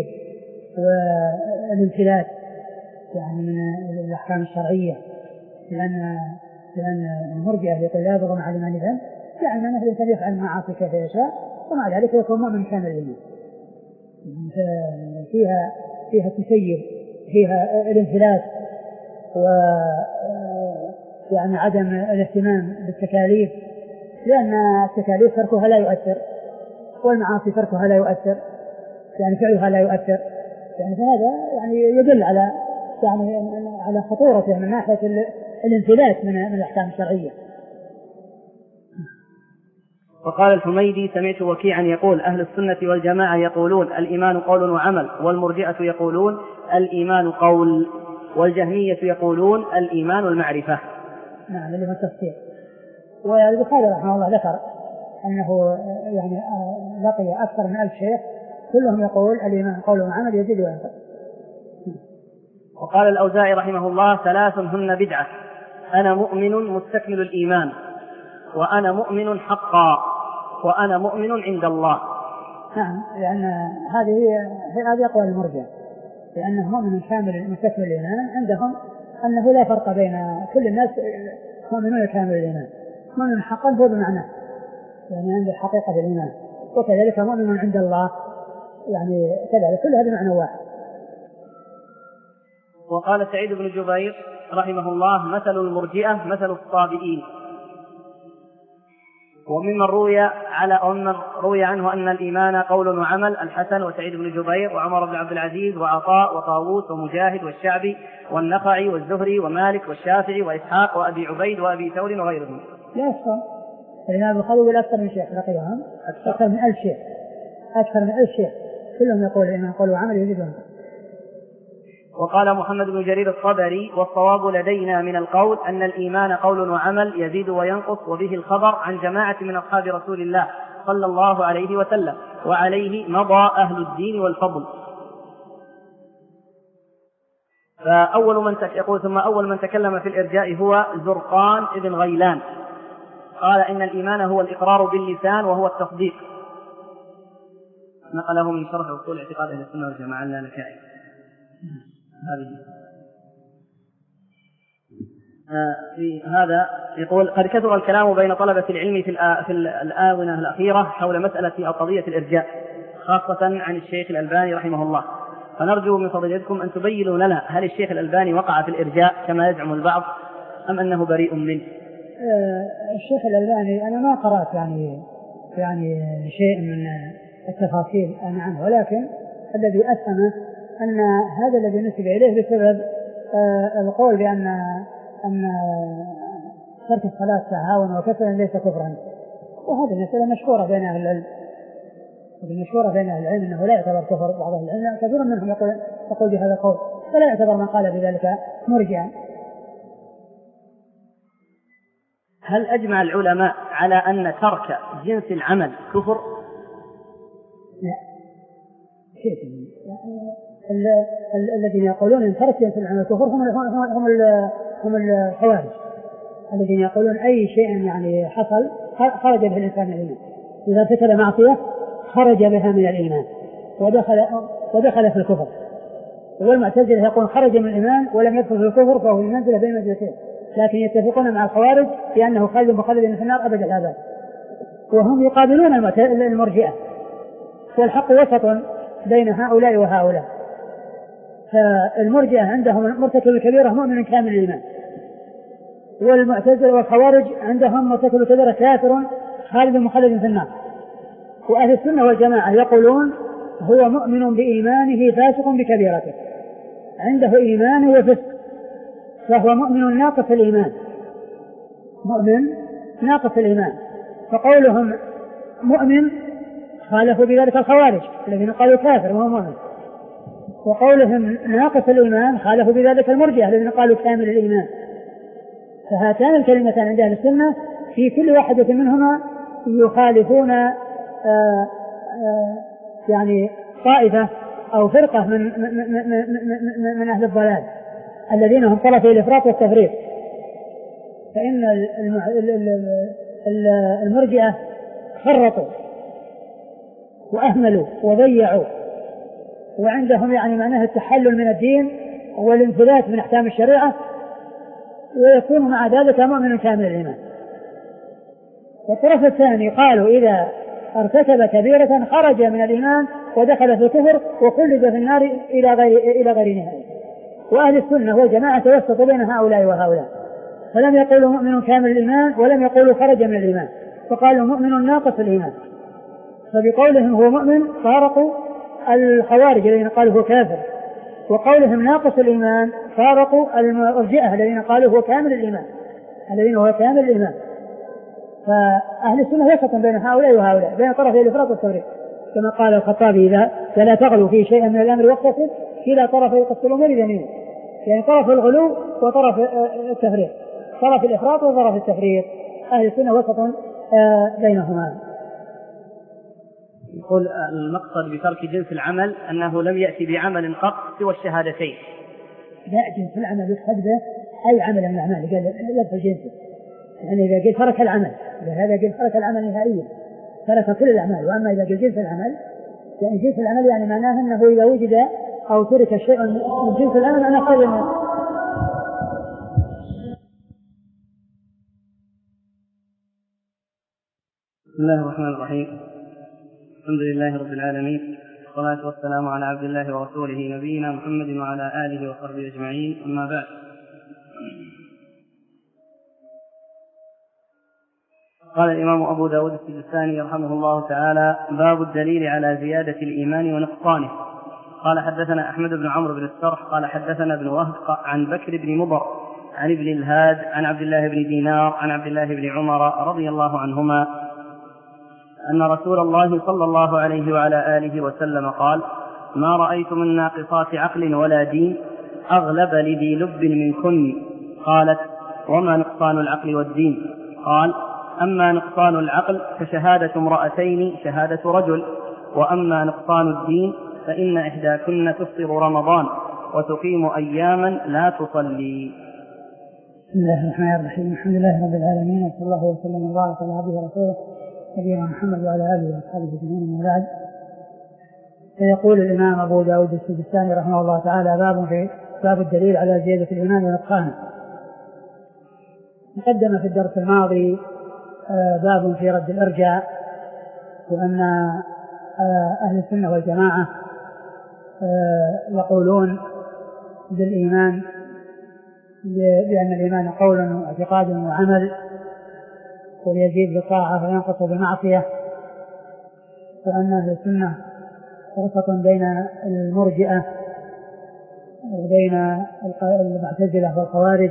Speaker 1: والانفلات يعني من الأحكام الشرعية، لأن لأن المرجئة يقول لا يضر مع الإيمان ذنب، يعني أن الإنسان يفعل المعاصي كيف يشاء ومع ذلك يكون مؤمن كامل الإيمان. فيها فيها التسيب، فيها الانفلات، و يعني عدم الاهتمام بالتكاليف، لأن التكاليف تركها لا يؤثر، والمعاصي تركها لا يؤثر، يعني فعلها لا يؤثر. يعني فهذا يعني يدل على يعني على خطورته من ناحية الانفلات من من الأحكام الشرعية.
Speaker 3: وقال الحميدي: سمعت وكيعا يقول: أهل السنة والجماعة يقولون الإيمان قول وعمل، والمرجئة يقولون الإيمان قول، والجهمية يقولون الإيمان المعرفة.
Speaker 1: نعم، اللي هو التفسير. والبخاري رحمه الله ذكر أنه يعني لقي أكثر من ألف شيخ كلهم يقول الإيمان قول وعمل يزيد وينقص.
Speaker 3: وقال الأوزاعي رحمه الله: ثلاث هن بدعة: أنا مؤمن مستكمل الإيمان، وأنا مؤمن حقا، وأنا مؤمن عند الله.
Speaker 1: نعم، لأن هذه هذه أقوال المرجئة، لأنه مؤمن كامل مستكمل الإيمان عندهم أنه لا فرق بين كل الناس، مؤمنون كامل الإيمان. مؤمن حقا هو بمعناه يعني عند الحقيقة في الإيمان، وكذلك مؤمن عند الله يعني كذلك، كل هذا معنى واحد.
Speaker 3: وقال سعيد بن جبير رحمه الله: مثل المرجئة مثل الصابئين. وممن روي على ومن روي عنه أن الإيمان قول وعمل الحسن وسعيد بن جبير وعمر بن عبد العزيز وعطاء وطاووس ومجاهد والشعبي والنخعي والزهري ومالك والشافعي وإسحاق وأبي عبيد وأبي ثور وغيرهم.
Speaker 1: لا أكثر، الإمام البخاري يقول أكثر من شيخ لقيهم، أكثر من ألف شيخ، أكثر من ألف شيخ كلهم يقول الإيمان قول وعمل يزيد وينقص.
Speaker 3: وقال محمد بن جرير الطبري: والصواب لدينا من القول أن الإيمان قول وعمل يزيد وينقص، وبه الخبر عن جماعة من أصحاب رسول الله صلى الله عليه وسلم، وعليه مضى أهل الدين والفضل. فأول من يقول ثم أول من تكلم في الإرجاء هو زرقان ابن غيلان، قال إن الإيمان هو الإقرار باللسان وهو التصديق. نقله من شرح أصول اعتقاد أهل السنة والجماعة اللالكائي. في هذا يقول: قد كثر الكلام بين طلبة العلم في في الآونة الأخيرة حول مسألة أو قضية الإرجاء، خاصة عن الشيخ الألباني رحمه الله، فنرجو من فضيلتكم أن تبينوا لنا هل الشيخ الألباني وقع في الإرجاء كما يزعم البعض أم أنه بريء منه؟
Speaker 1: الشيخ الألباني أنا ما قرأت يعني يعني شيء من التفاصيل أنا عنه، ولكن الذي أفهمه أن هذا الذي نسب إليه بسبب القول بأن أن ترك الصلاة تهاون وكسلا ليس كفرا، وهذه المسألة مشهورة بين أهل العلم، مشهورة بين أهل العلم أنه لا يعتبر كفر. بعض أهل العلم كثير منهم يقول يقول بهذا القول، فلا يعتبر من قال بذلك مرجئا.
Speaker 3: هل أجمع العلماء على أن ترك جنس العمل كفر؟
Speaker 1: لا، شيء الذين يقولون ان ترك جنس العمل كفر هم هم هم الخوارج، الذين يقولون اي شيء يعني حصل خرج به الانسان من الايمان، اذا ارتكب معصيه خرج بها من الايمان ودخل ودخل في الكفر. والمعتزله يقولون خرج من الايمان ولم يدخل في الكفر فهو المنزله بين المنزلتين، لكن يتفقون مع الخوارج بانه خالد مخلد في النار ابد الابد، وهم يقابلون المرجئه، والحق وسط بين هؤلاء وهؤلاء. فالمرجئة عندهم مرتكب الكبيرة مؤمن كامل الإيمان، والمعتزلة والخوارج عندهم مرتكب الكبيرة كافر خالد مخلد في النار. وأهل السنة والجماعة يقولون هو مؤمن بإيمانه فاسق بكبيرته، عنده إيمان وفسق، فهو مؤمن ناقص الإيمان، مؤمن ناقص الإيمان. فقولهم مؤمن خالفوا بذلك الخوارج الذين قالوا كافر وهو مؤمن، وقولهم ناقص الإيمان خالفوا بذلك المرجئة الذين قالوا كامل الإيمان. فهاتان الكلمتان عند أهل السنة في كل واحدة منهما يخالفون آآ آآ يعني طائفة أو فرقة من, من, من, من أهل الضلال الذين هم طرفي الإفراط والتفريط. فإن المرجئة فرطوا وأهملوا وضيعوا، وعندهم يعني معناه التحلل من الدين والانفلات من أحكام الشريعة، ويكون مع ذلك مؤمن كامل الإيمان. والطرف الثاني قالوا إذا ارتكب كبيرة خرج من الإيمان ودخل في الكفر وخلد في النار إلى غير إلى غير نهاية. وأهل السنة والجماعة توسطوا بين هؤلاء وهؤلاء، فلم يقولوا مؤمن كامل الإيمان ولم يقولوا خرج من الإيمان، فقالوا مؤمن ناقص الإيمان. فبقولهم هو مؤمن فارقوا الخوارج الذين قالوا هو كافر، وقولهم ناقص الإيمان فارقوا المرجئة الذين قالوا هو كامل الإيمان الذين هو كامل الإيمان. فأهل السنة وسط بين هؤلاء وهؤلاء، بين طرفي الإفراط والتفريط، كما قال الخطابي إذا فلا تغلوا في شيء من الأمر واقتصد كلا طرفي قصد الأمور جميعا، يعني طرف الغلو وطرف التفريط، طرف الإفراط وطرف التفريط، أهل السنة وسط بينهما.
Speaker 3: يقول المقصد بترك جنس العمل أنه لم يأتي بعمل قط سوى الشهادتين.
Speaker 1: لا، جنس العمل يقصد به أي عمل من الأعمال، قال لا في جنسه، يعني إذا قلت ترك العمل هذا قلت ترك العمل نهائيا، ترك كل الأعمال. وأما إذا قلت جنس العمل يعني جنس العمل يعني معناه أنه إذا وجد أو ترك شيء من جنس العمل أنا خير منه.
Speaker 3: بسم الله الرحمن الرحيم، الحمد لله رب العالمين، والصلاة والسلام على عبد الله ورسوله نبينا محمد وعلى آله وصحبه أجمعين، أما بعد. قال الإمام أبو داود السجستاني رحمه الله تعالى: باب الدليل على زيادة الإيمان ونقصانه. قال حدثنا أحمد بن عمرو بن السرح قال حدثنا ابن وهب عن بكر بن مضر عن ابن الهاد عن عبد الله بن دينار عن عبد الله بن عمر رضي الله عنهما أن رسول الله صلى الله عليه وعلى آله وسلم قال: ما رأيت من ناقصات عقل ولا دين أغلب لذي لب منكن. قالت: وما نقصان العقل والدين؟ قال: أما نقصان العقل فشهادة امرأتين شهادة رجل، وأما نقصان الدين فإن إحداكن تفطر رمضان وتقيم أياما لا تصلي.
Speaker 1: بسم الله الرحمن الرحيم، الحمد لله رب العالمين، وصلى الله وسلم وبارك على عبده ورسوله نبينا محمد وعلى آله وأصحابه أجمعين، أما بعد. فيقول الإمام أبو داود السجستاني رحمه الله تعالى: باب في باب الدليل على زيادة الإيمان ونقصانه. تقدم في الدرس الماضي باب في رد الإرجاء، وأن أهل السنة والجماعة يقولون بالإيمان بأن الإيمان قول واعتقاد وعمل، ويزيد بالطاعة وينقص بالمعصية، وأن أهل السنة فرقة بين المرجئة وبين المعتزلة والخوارج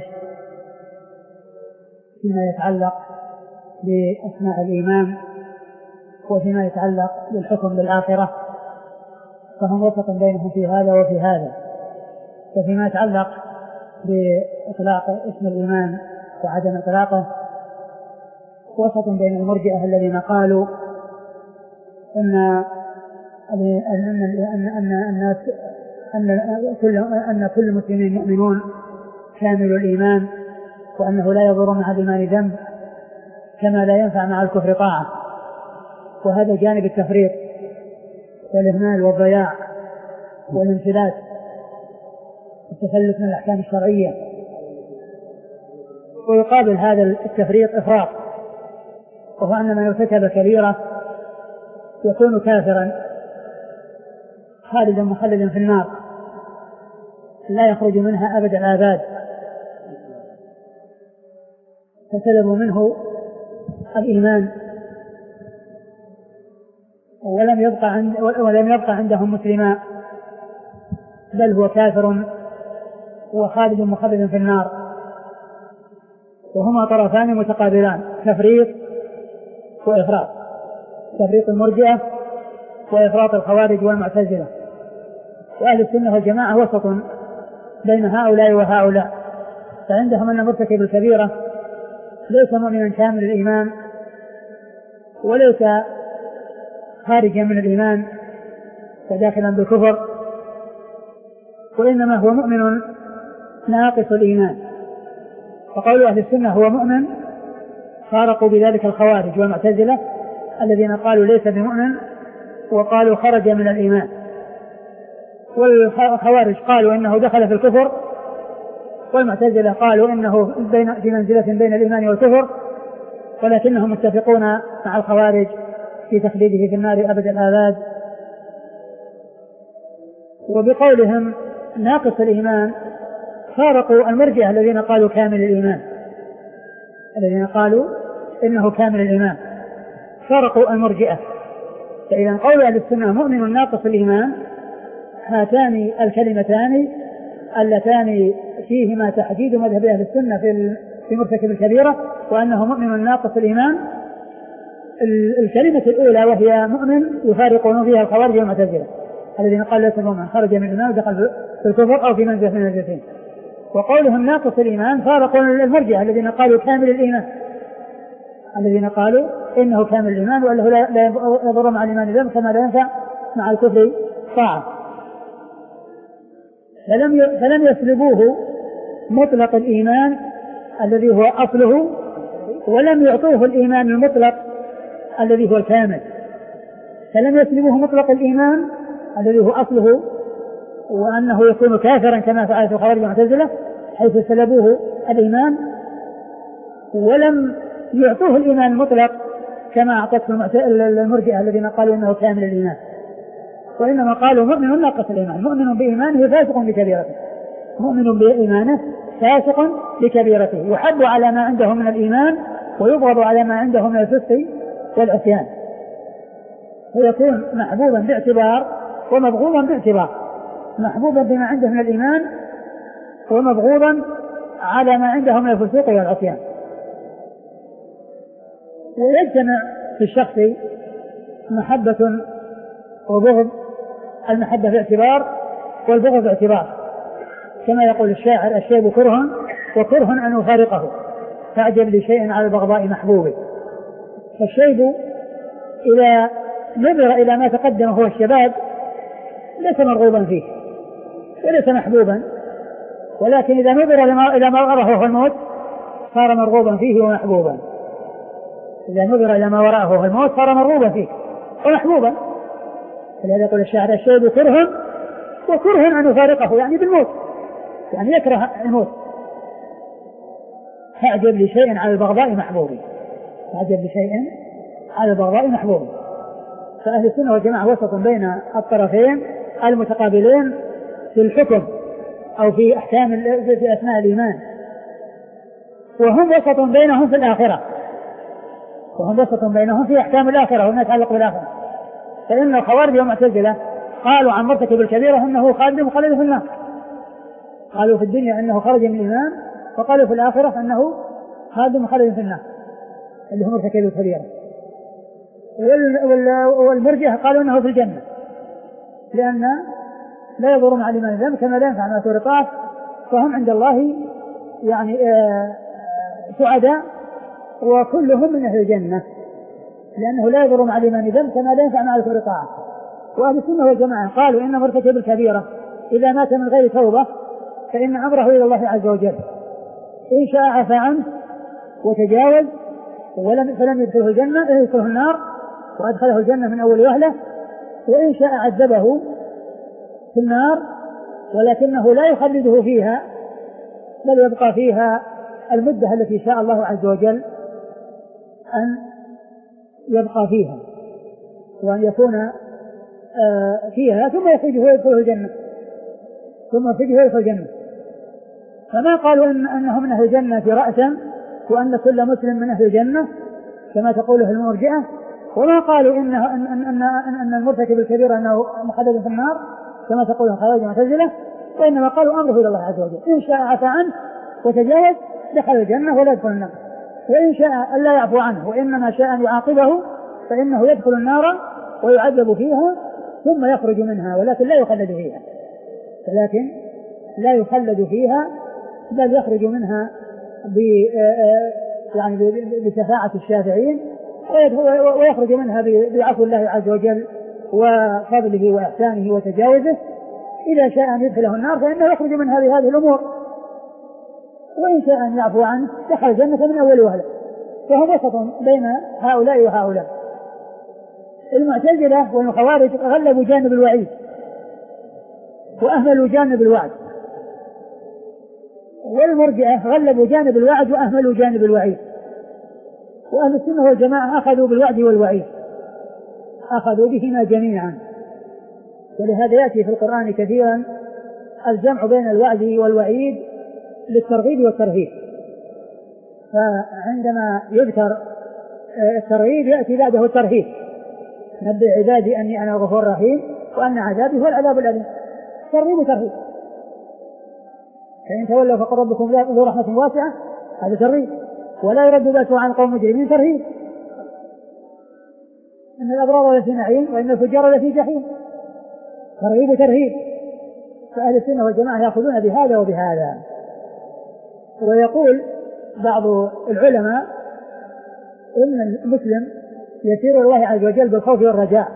Speaker 1: فيما يتعلق بأسماء الإيمان وفيما يتعلق بالحكم بالآخرة، فهم وسط بينهم في هذا وفي هذا. وفيما يتعلق بإطلاق اسم الإيمان وعدم إطلاقه وسط بين المرجئة الذين قالوا أن أن أن أن الناس أن كل أن كل المسلمين مؤمنون كامل الإيمان، وأنه لا يضر مع الإيمان ذنب كما لا ينفع مع الكفر طاعة. وهذا جانب التفريط والإهمال والضياع والانفلات والتخلف من الأحكام الشرعية. ويقابل هذا التفريط إفراط، وهو أن من ارتكب كبيرة يكون كافرا خالدا مخلدا في النار لا يخرج منها أبد الآباد، فسلبوا منه الإيمان ولم يبقى عند ولم يبقى عندهم مسلما، بل هو كافر وخالد مخلد في النار. وهما طرفان متقابلان، تفريط وإفراط، تفريط المرجئة وإفراط الخوارج والمعتزلة. وأهل السنة والجماعة وسط بين هؤلاء وهؤلاء، فعندهم أن مرتكب الكبيرة ليس مؤمنا كامل الإيمان وليس خارجا من الإيمان وداخلا بالكفر، وإنما هو مؤمن ناقص الإيمان. فقول أهل السنة هو مؤمن فارقوا بذلك الخوارج والمعتزلة الذين قالوا ليس بمؤمن وقالوا خرج من الإيمان. والخوارج قالوا إنه دخل في الكفر والمعتزلة قالوا إنه بين في منزلة بين الإيمان والكفر، ولكنهم متفقون مع الخوارج في تخليده في النار أبد الآباد. وبقولهم ناقص الإيمان فارقوا المرجئة الذين قالوا كامل الإيمان، الذين قالوا إنه كامل الإيمان فارقوا المرجئة. فإذا قول أهل السنة مؤمن ناقص الإيمان، هاتان الكلمتان اللتان فيهما تحديد مذهب أهل السنة في مرتكب الكبيرة وأنه مؤمن ناقص الإيمان. الكلمة الأولى وهي مؤمن يفارقون فيها الخوارج والمعتزلة الذين قال ليس مؤمن خرج من الإيمان ودخل في الكفر أو في منزلة من المنزلتين. وقولهم ناقص الإيمان فارقوا المرجئة الذين قالوا كامل الإيمان، الذين قالوا إنه كامل الإيمان وأنه لا يضر مع الإيمان ذنب كما لا ينفع مع الكفر طاعة. فلم فلم يسلبوه مطلق الإيمان الذي هو أصله، ولم يعطوه الإيمان المطلق الذي هو الكامل. فلم يسلبوه مطلق الإيمان الذي هو أصله وأنه يكون كافرا كما فعلت الخوارج والمعتزلة حيث سلبوه الإيمان، ولم يعطوه الإيمان المطلق كما أعطته المرجئة الذين قالوا إنه كامل الإيمان، وإنما قالوا مؤمن ناقص الإيمان، مؤمن بإيمانه فاسق بكبيرته، مؤمن بإيمانه فاسق بكبيرته، يحب على ما عنده من الإيمان ويبغض على ما عنده من الفسق والعصيان، فيكون محبوبا باعتبار ومبغوضا باعتبار، محبوبا بما عنده من الإيمان ومبغوضا على ما عنده من الفسوق والعصيان. ويجتمع في الشخص محبة وبغض، المحبة باعتبار والبغض باعتبار، كما يقول الشاعر الشيب كره وكره أن يفارقه فأعجب لشيء على البغضاء محبوبه. فالشيب إذا نظر إلى ما تقدم هو الشباب ليس مرغوبا فيه وليس محبوبا، ولكن إذا نظر إلى ما وراءه هو الموت صار مرغوبا فيه ومحبوبا. إذا نظر إلى ما وراءه هو الموت صار مرغوبا فيه ومحبوبا. فلهذا يقول الشاعر الشيب كره وكره أن يفارقه، يعني بالموت، يعني يكره الموت. فأعجب لشيء على البغضاء محبوب، فأعجب لشيء على البغضاء محبوب. فأهل السنة والجماعة وسط بين الطرفين المتقابلين في الحكم أو في أحكام في أثناء الإيمان، وهم وسط بينهم في الآخرة، وهم وسط بينهم في أحكام الآخرة وما يتعلق بالآخرة. فإن الخوارج والمعتزلة قالوا عن مرتكب الكبيرة أنه خالد مخلد في النار، قالوا في الدنيا أنه خرج من الإيمان، وقالوا في الآخرة أنه خالد مخلد في النار اللي هو مرتكب الكبيرة. والمرجئة قالوا أنه في الجنة لأن لا يضر مع الإيمان ذنب كما لا ينفع مع سوء طاعة، فهم عند الله يعني سعداء وكلهم من أهل الجنة لأنه لا يضر مع الإيمان ذنب كما لا ينفع مع سوء طاعة. وأهل السنة والجماعة قالوا إن مرتكب الكبيرة إذا مات من غير توبة فإن أمره إلى الله عز وجل، إن شاء عفى عنه وتجاوز ولم فلم يدخله الجنة يدخله النار وأدخله الجنة من أول وهلة، وإن شاء عذبه في النار ولكنه لا يخلده فيها بل يبقى فيها المدة التي شاء الله عز وجل أن يبقى فيها وأن يكون فيها ثم يخرجه ويدخله الجنة ثم يخرجه ويدخل الجنة. فما قالوا إن أنه من أهل الجنة رأسا وأن كل مسلم من أهل الجنة كما تقوله المرجئة، وما قالوا إنه أن, أن, أن, أن المرتكب الكبير أنه مخلد في النار كما تقول الخوارج والمعتزلة، وإنما قالوا أمره إلى الله عز وجل، إن شاء عفى عنه وتجاوز دخل الجنة ولا يدخل النار، وإن شاء أن لا يعفو عنه وإنما شاء أن يعاقبه فإنه يدخل النار ويعذب فيها ثم يخرج منها ولكن لا يخلد فيها، ولكن لا يخلد فيها بل يخرج منها ب يعني بشفاعة الشافعين ويخرج منها بعفو الله عز وجل وفضله وإحسانه وتجاوزه. إذا شاء أن يدخله النار فإنه يخرج منها بهذه الأمور، وإن شاء أن يعفو عنه دخل الجنة من أول وهلة. فهو وسط بين هؤلاء وهؤلاء. المعتزلة والخوارج غلبوا جانب الوعيد وأهملوا جانب الوعد. والمرجئة غلبوا جانب الوعد وأهملوا جانب الوعيد، وأهل السنة والجماعة أخذوا بالوعد والوعيد، أخذوا بهما جميعا. ولهذا يأتي في القرآن كثيرا الجمع بين الوعد والوعيد للترغيب والترهيب، فعندما يذكر الترغيب يأتي بعده الترهيب: نبئ عبادي أني أنا الغفور الرحيم وأن عذابي هو العذاب الأليم. ترغيب وترهيب. فإن تولوا فقل ربكم ذو رحمة واسعة، هذا ترغيب. ولا يرد بأسه عن قوم مجرمين، ترهيب. إن الأبرار لفي نعيم وإن الفجار لفي جحيم، ترغيب وترهيب. فأهل السنة والجماعة يأخذون بهذا وبهذا. ويقول بعض العلماء إن المسلم يسير الله عز وجل بالخوف والرجاء،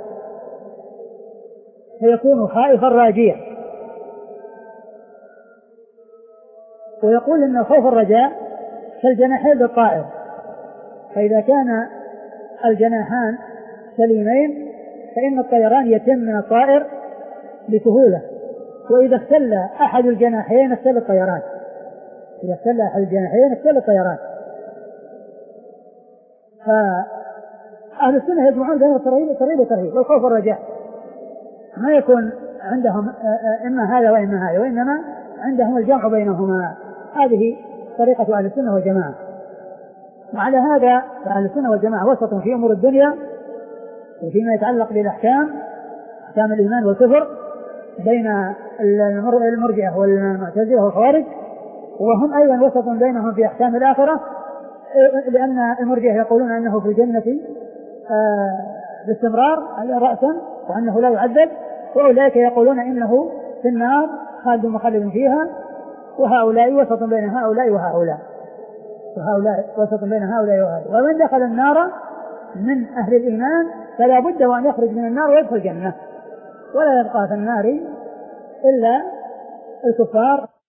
Speaker 1: فيكون خائفا راجيا. ويقول إن الخوف والرجاء كالجناحين للطائر، فإذا كان الجناحان سليمين فإن الطيران يتم من الطائر بسهولة، وإذا اختل أحد الجناحين اختل الطيران. إذا اختل أحد الجناحين اختل الطيران. فأهل السنة يجمعون بين الترغيب والترهيب والخوف والرجاء، ما يكون عندهم إما هذا وإما هذا، وإنما عندهم الجمع بينهما. هذه طريقة أهل السنة والجماعة. وعلى هذا فأهل السنة والجماعة وسط في أمور الدنيا وفيما يتعلق بالأحكام، أحكام الإيمان والكفر، بين المرجئة والمعتزلة والخوارج، وهم أيضا وسط بينهم في أحكام الآخرة، لأن المرجئة يقولون أنه في الجنة باستمرار رأسا وأنه لا يعذب، وأولئك يقولون إنه في النار خالد مخلد فيها. وهؤلاء وسط بين هؤلاء وهؤلاء، وهؤلاء وسط بين هؤلاء وهؤلاء. ومن دخل النار من أهل الإيمان فلا بد وأن يخرج من النار ويدخل الجنة، ولا يبقى في النار إلا الكفار.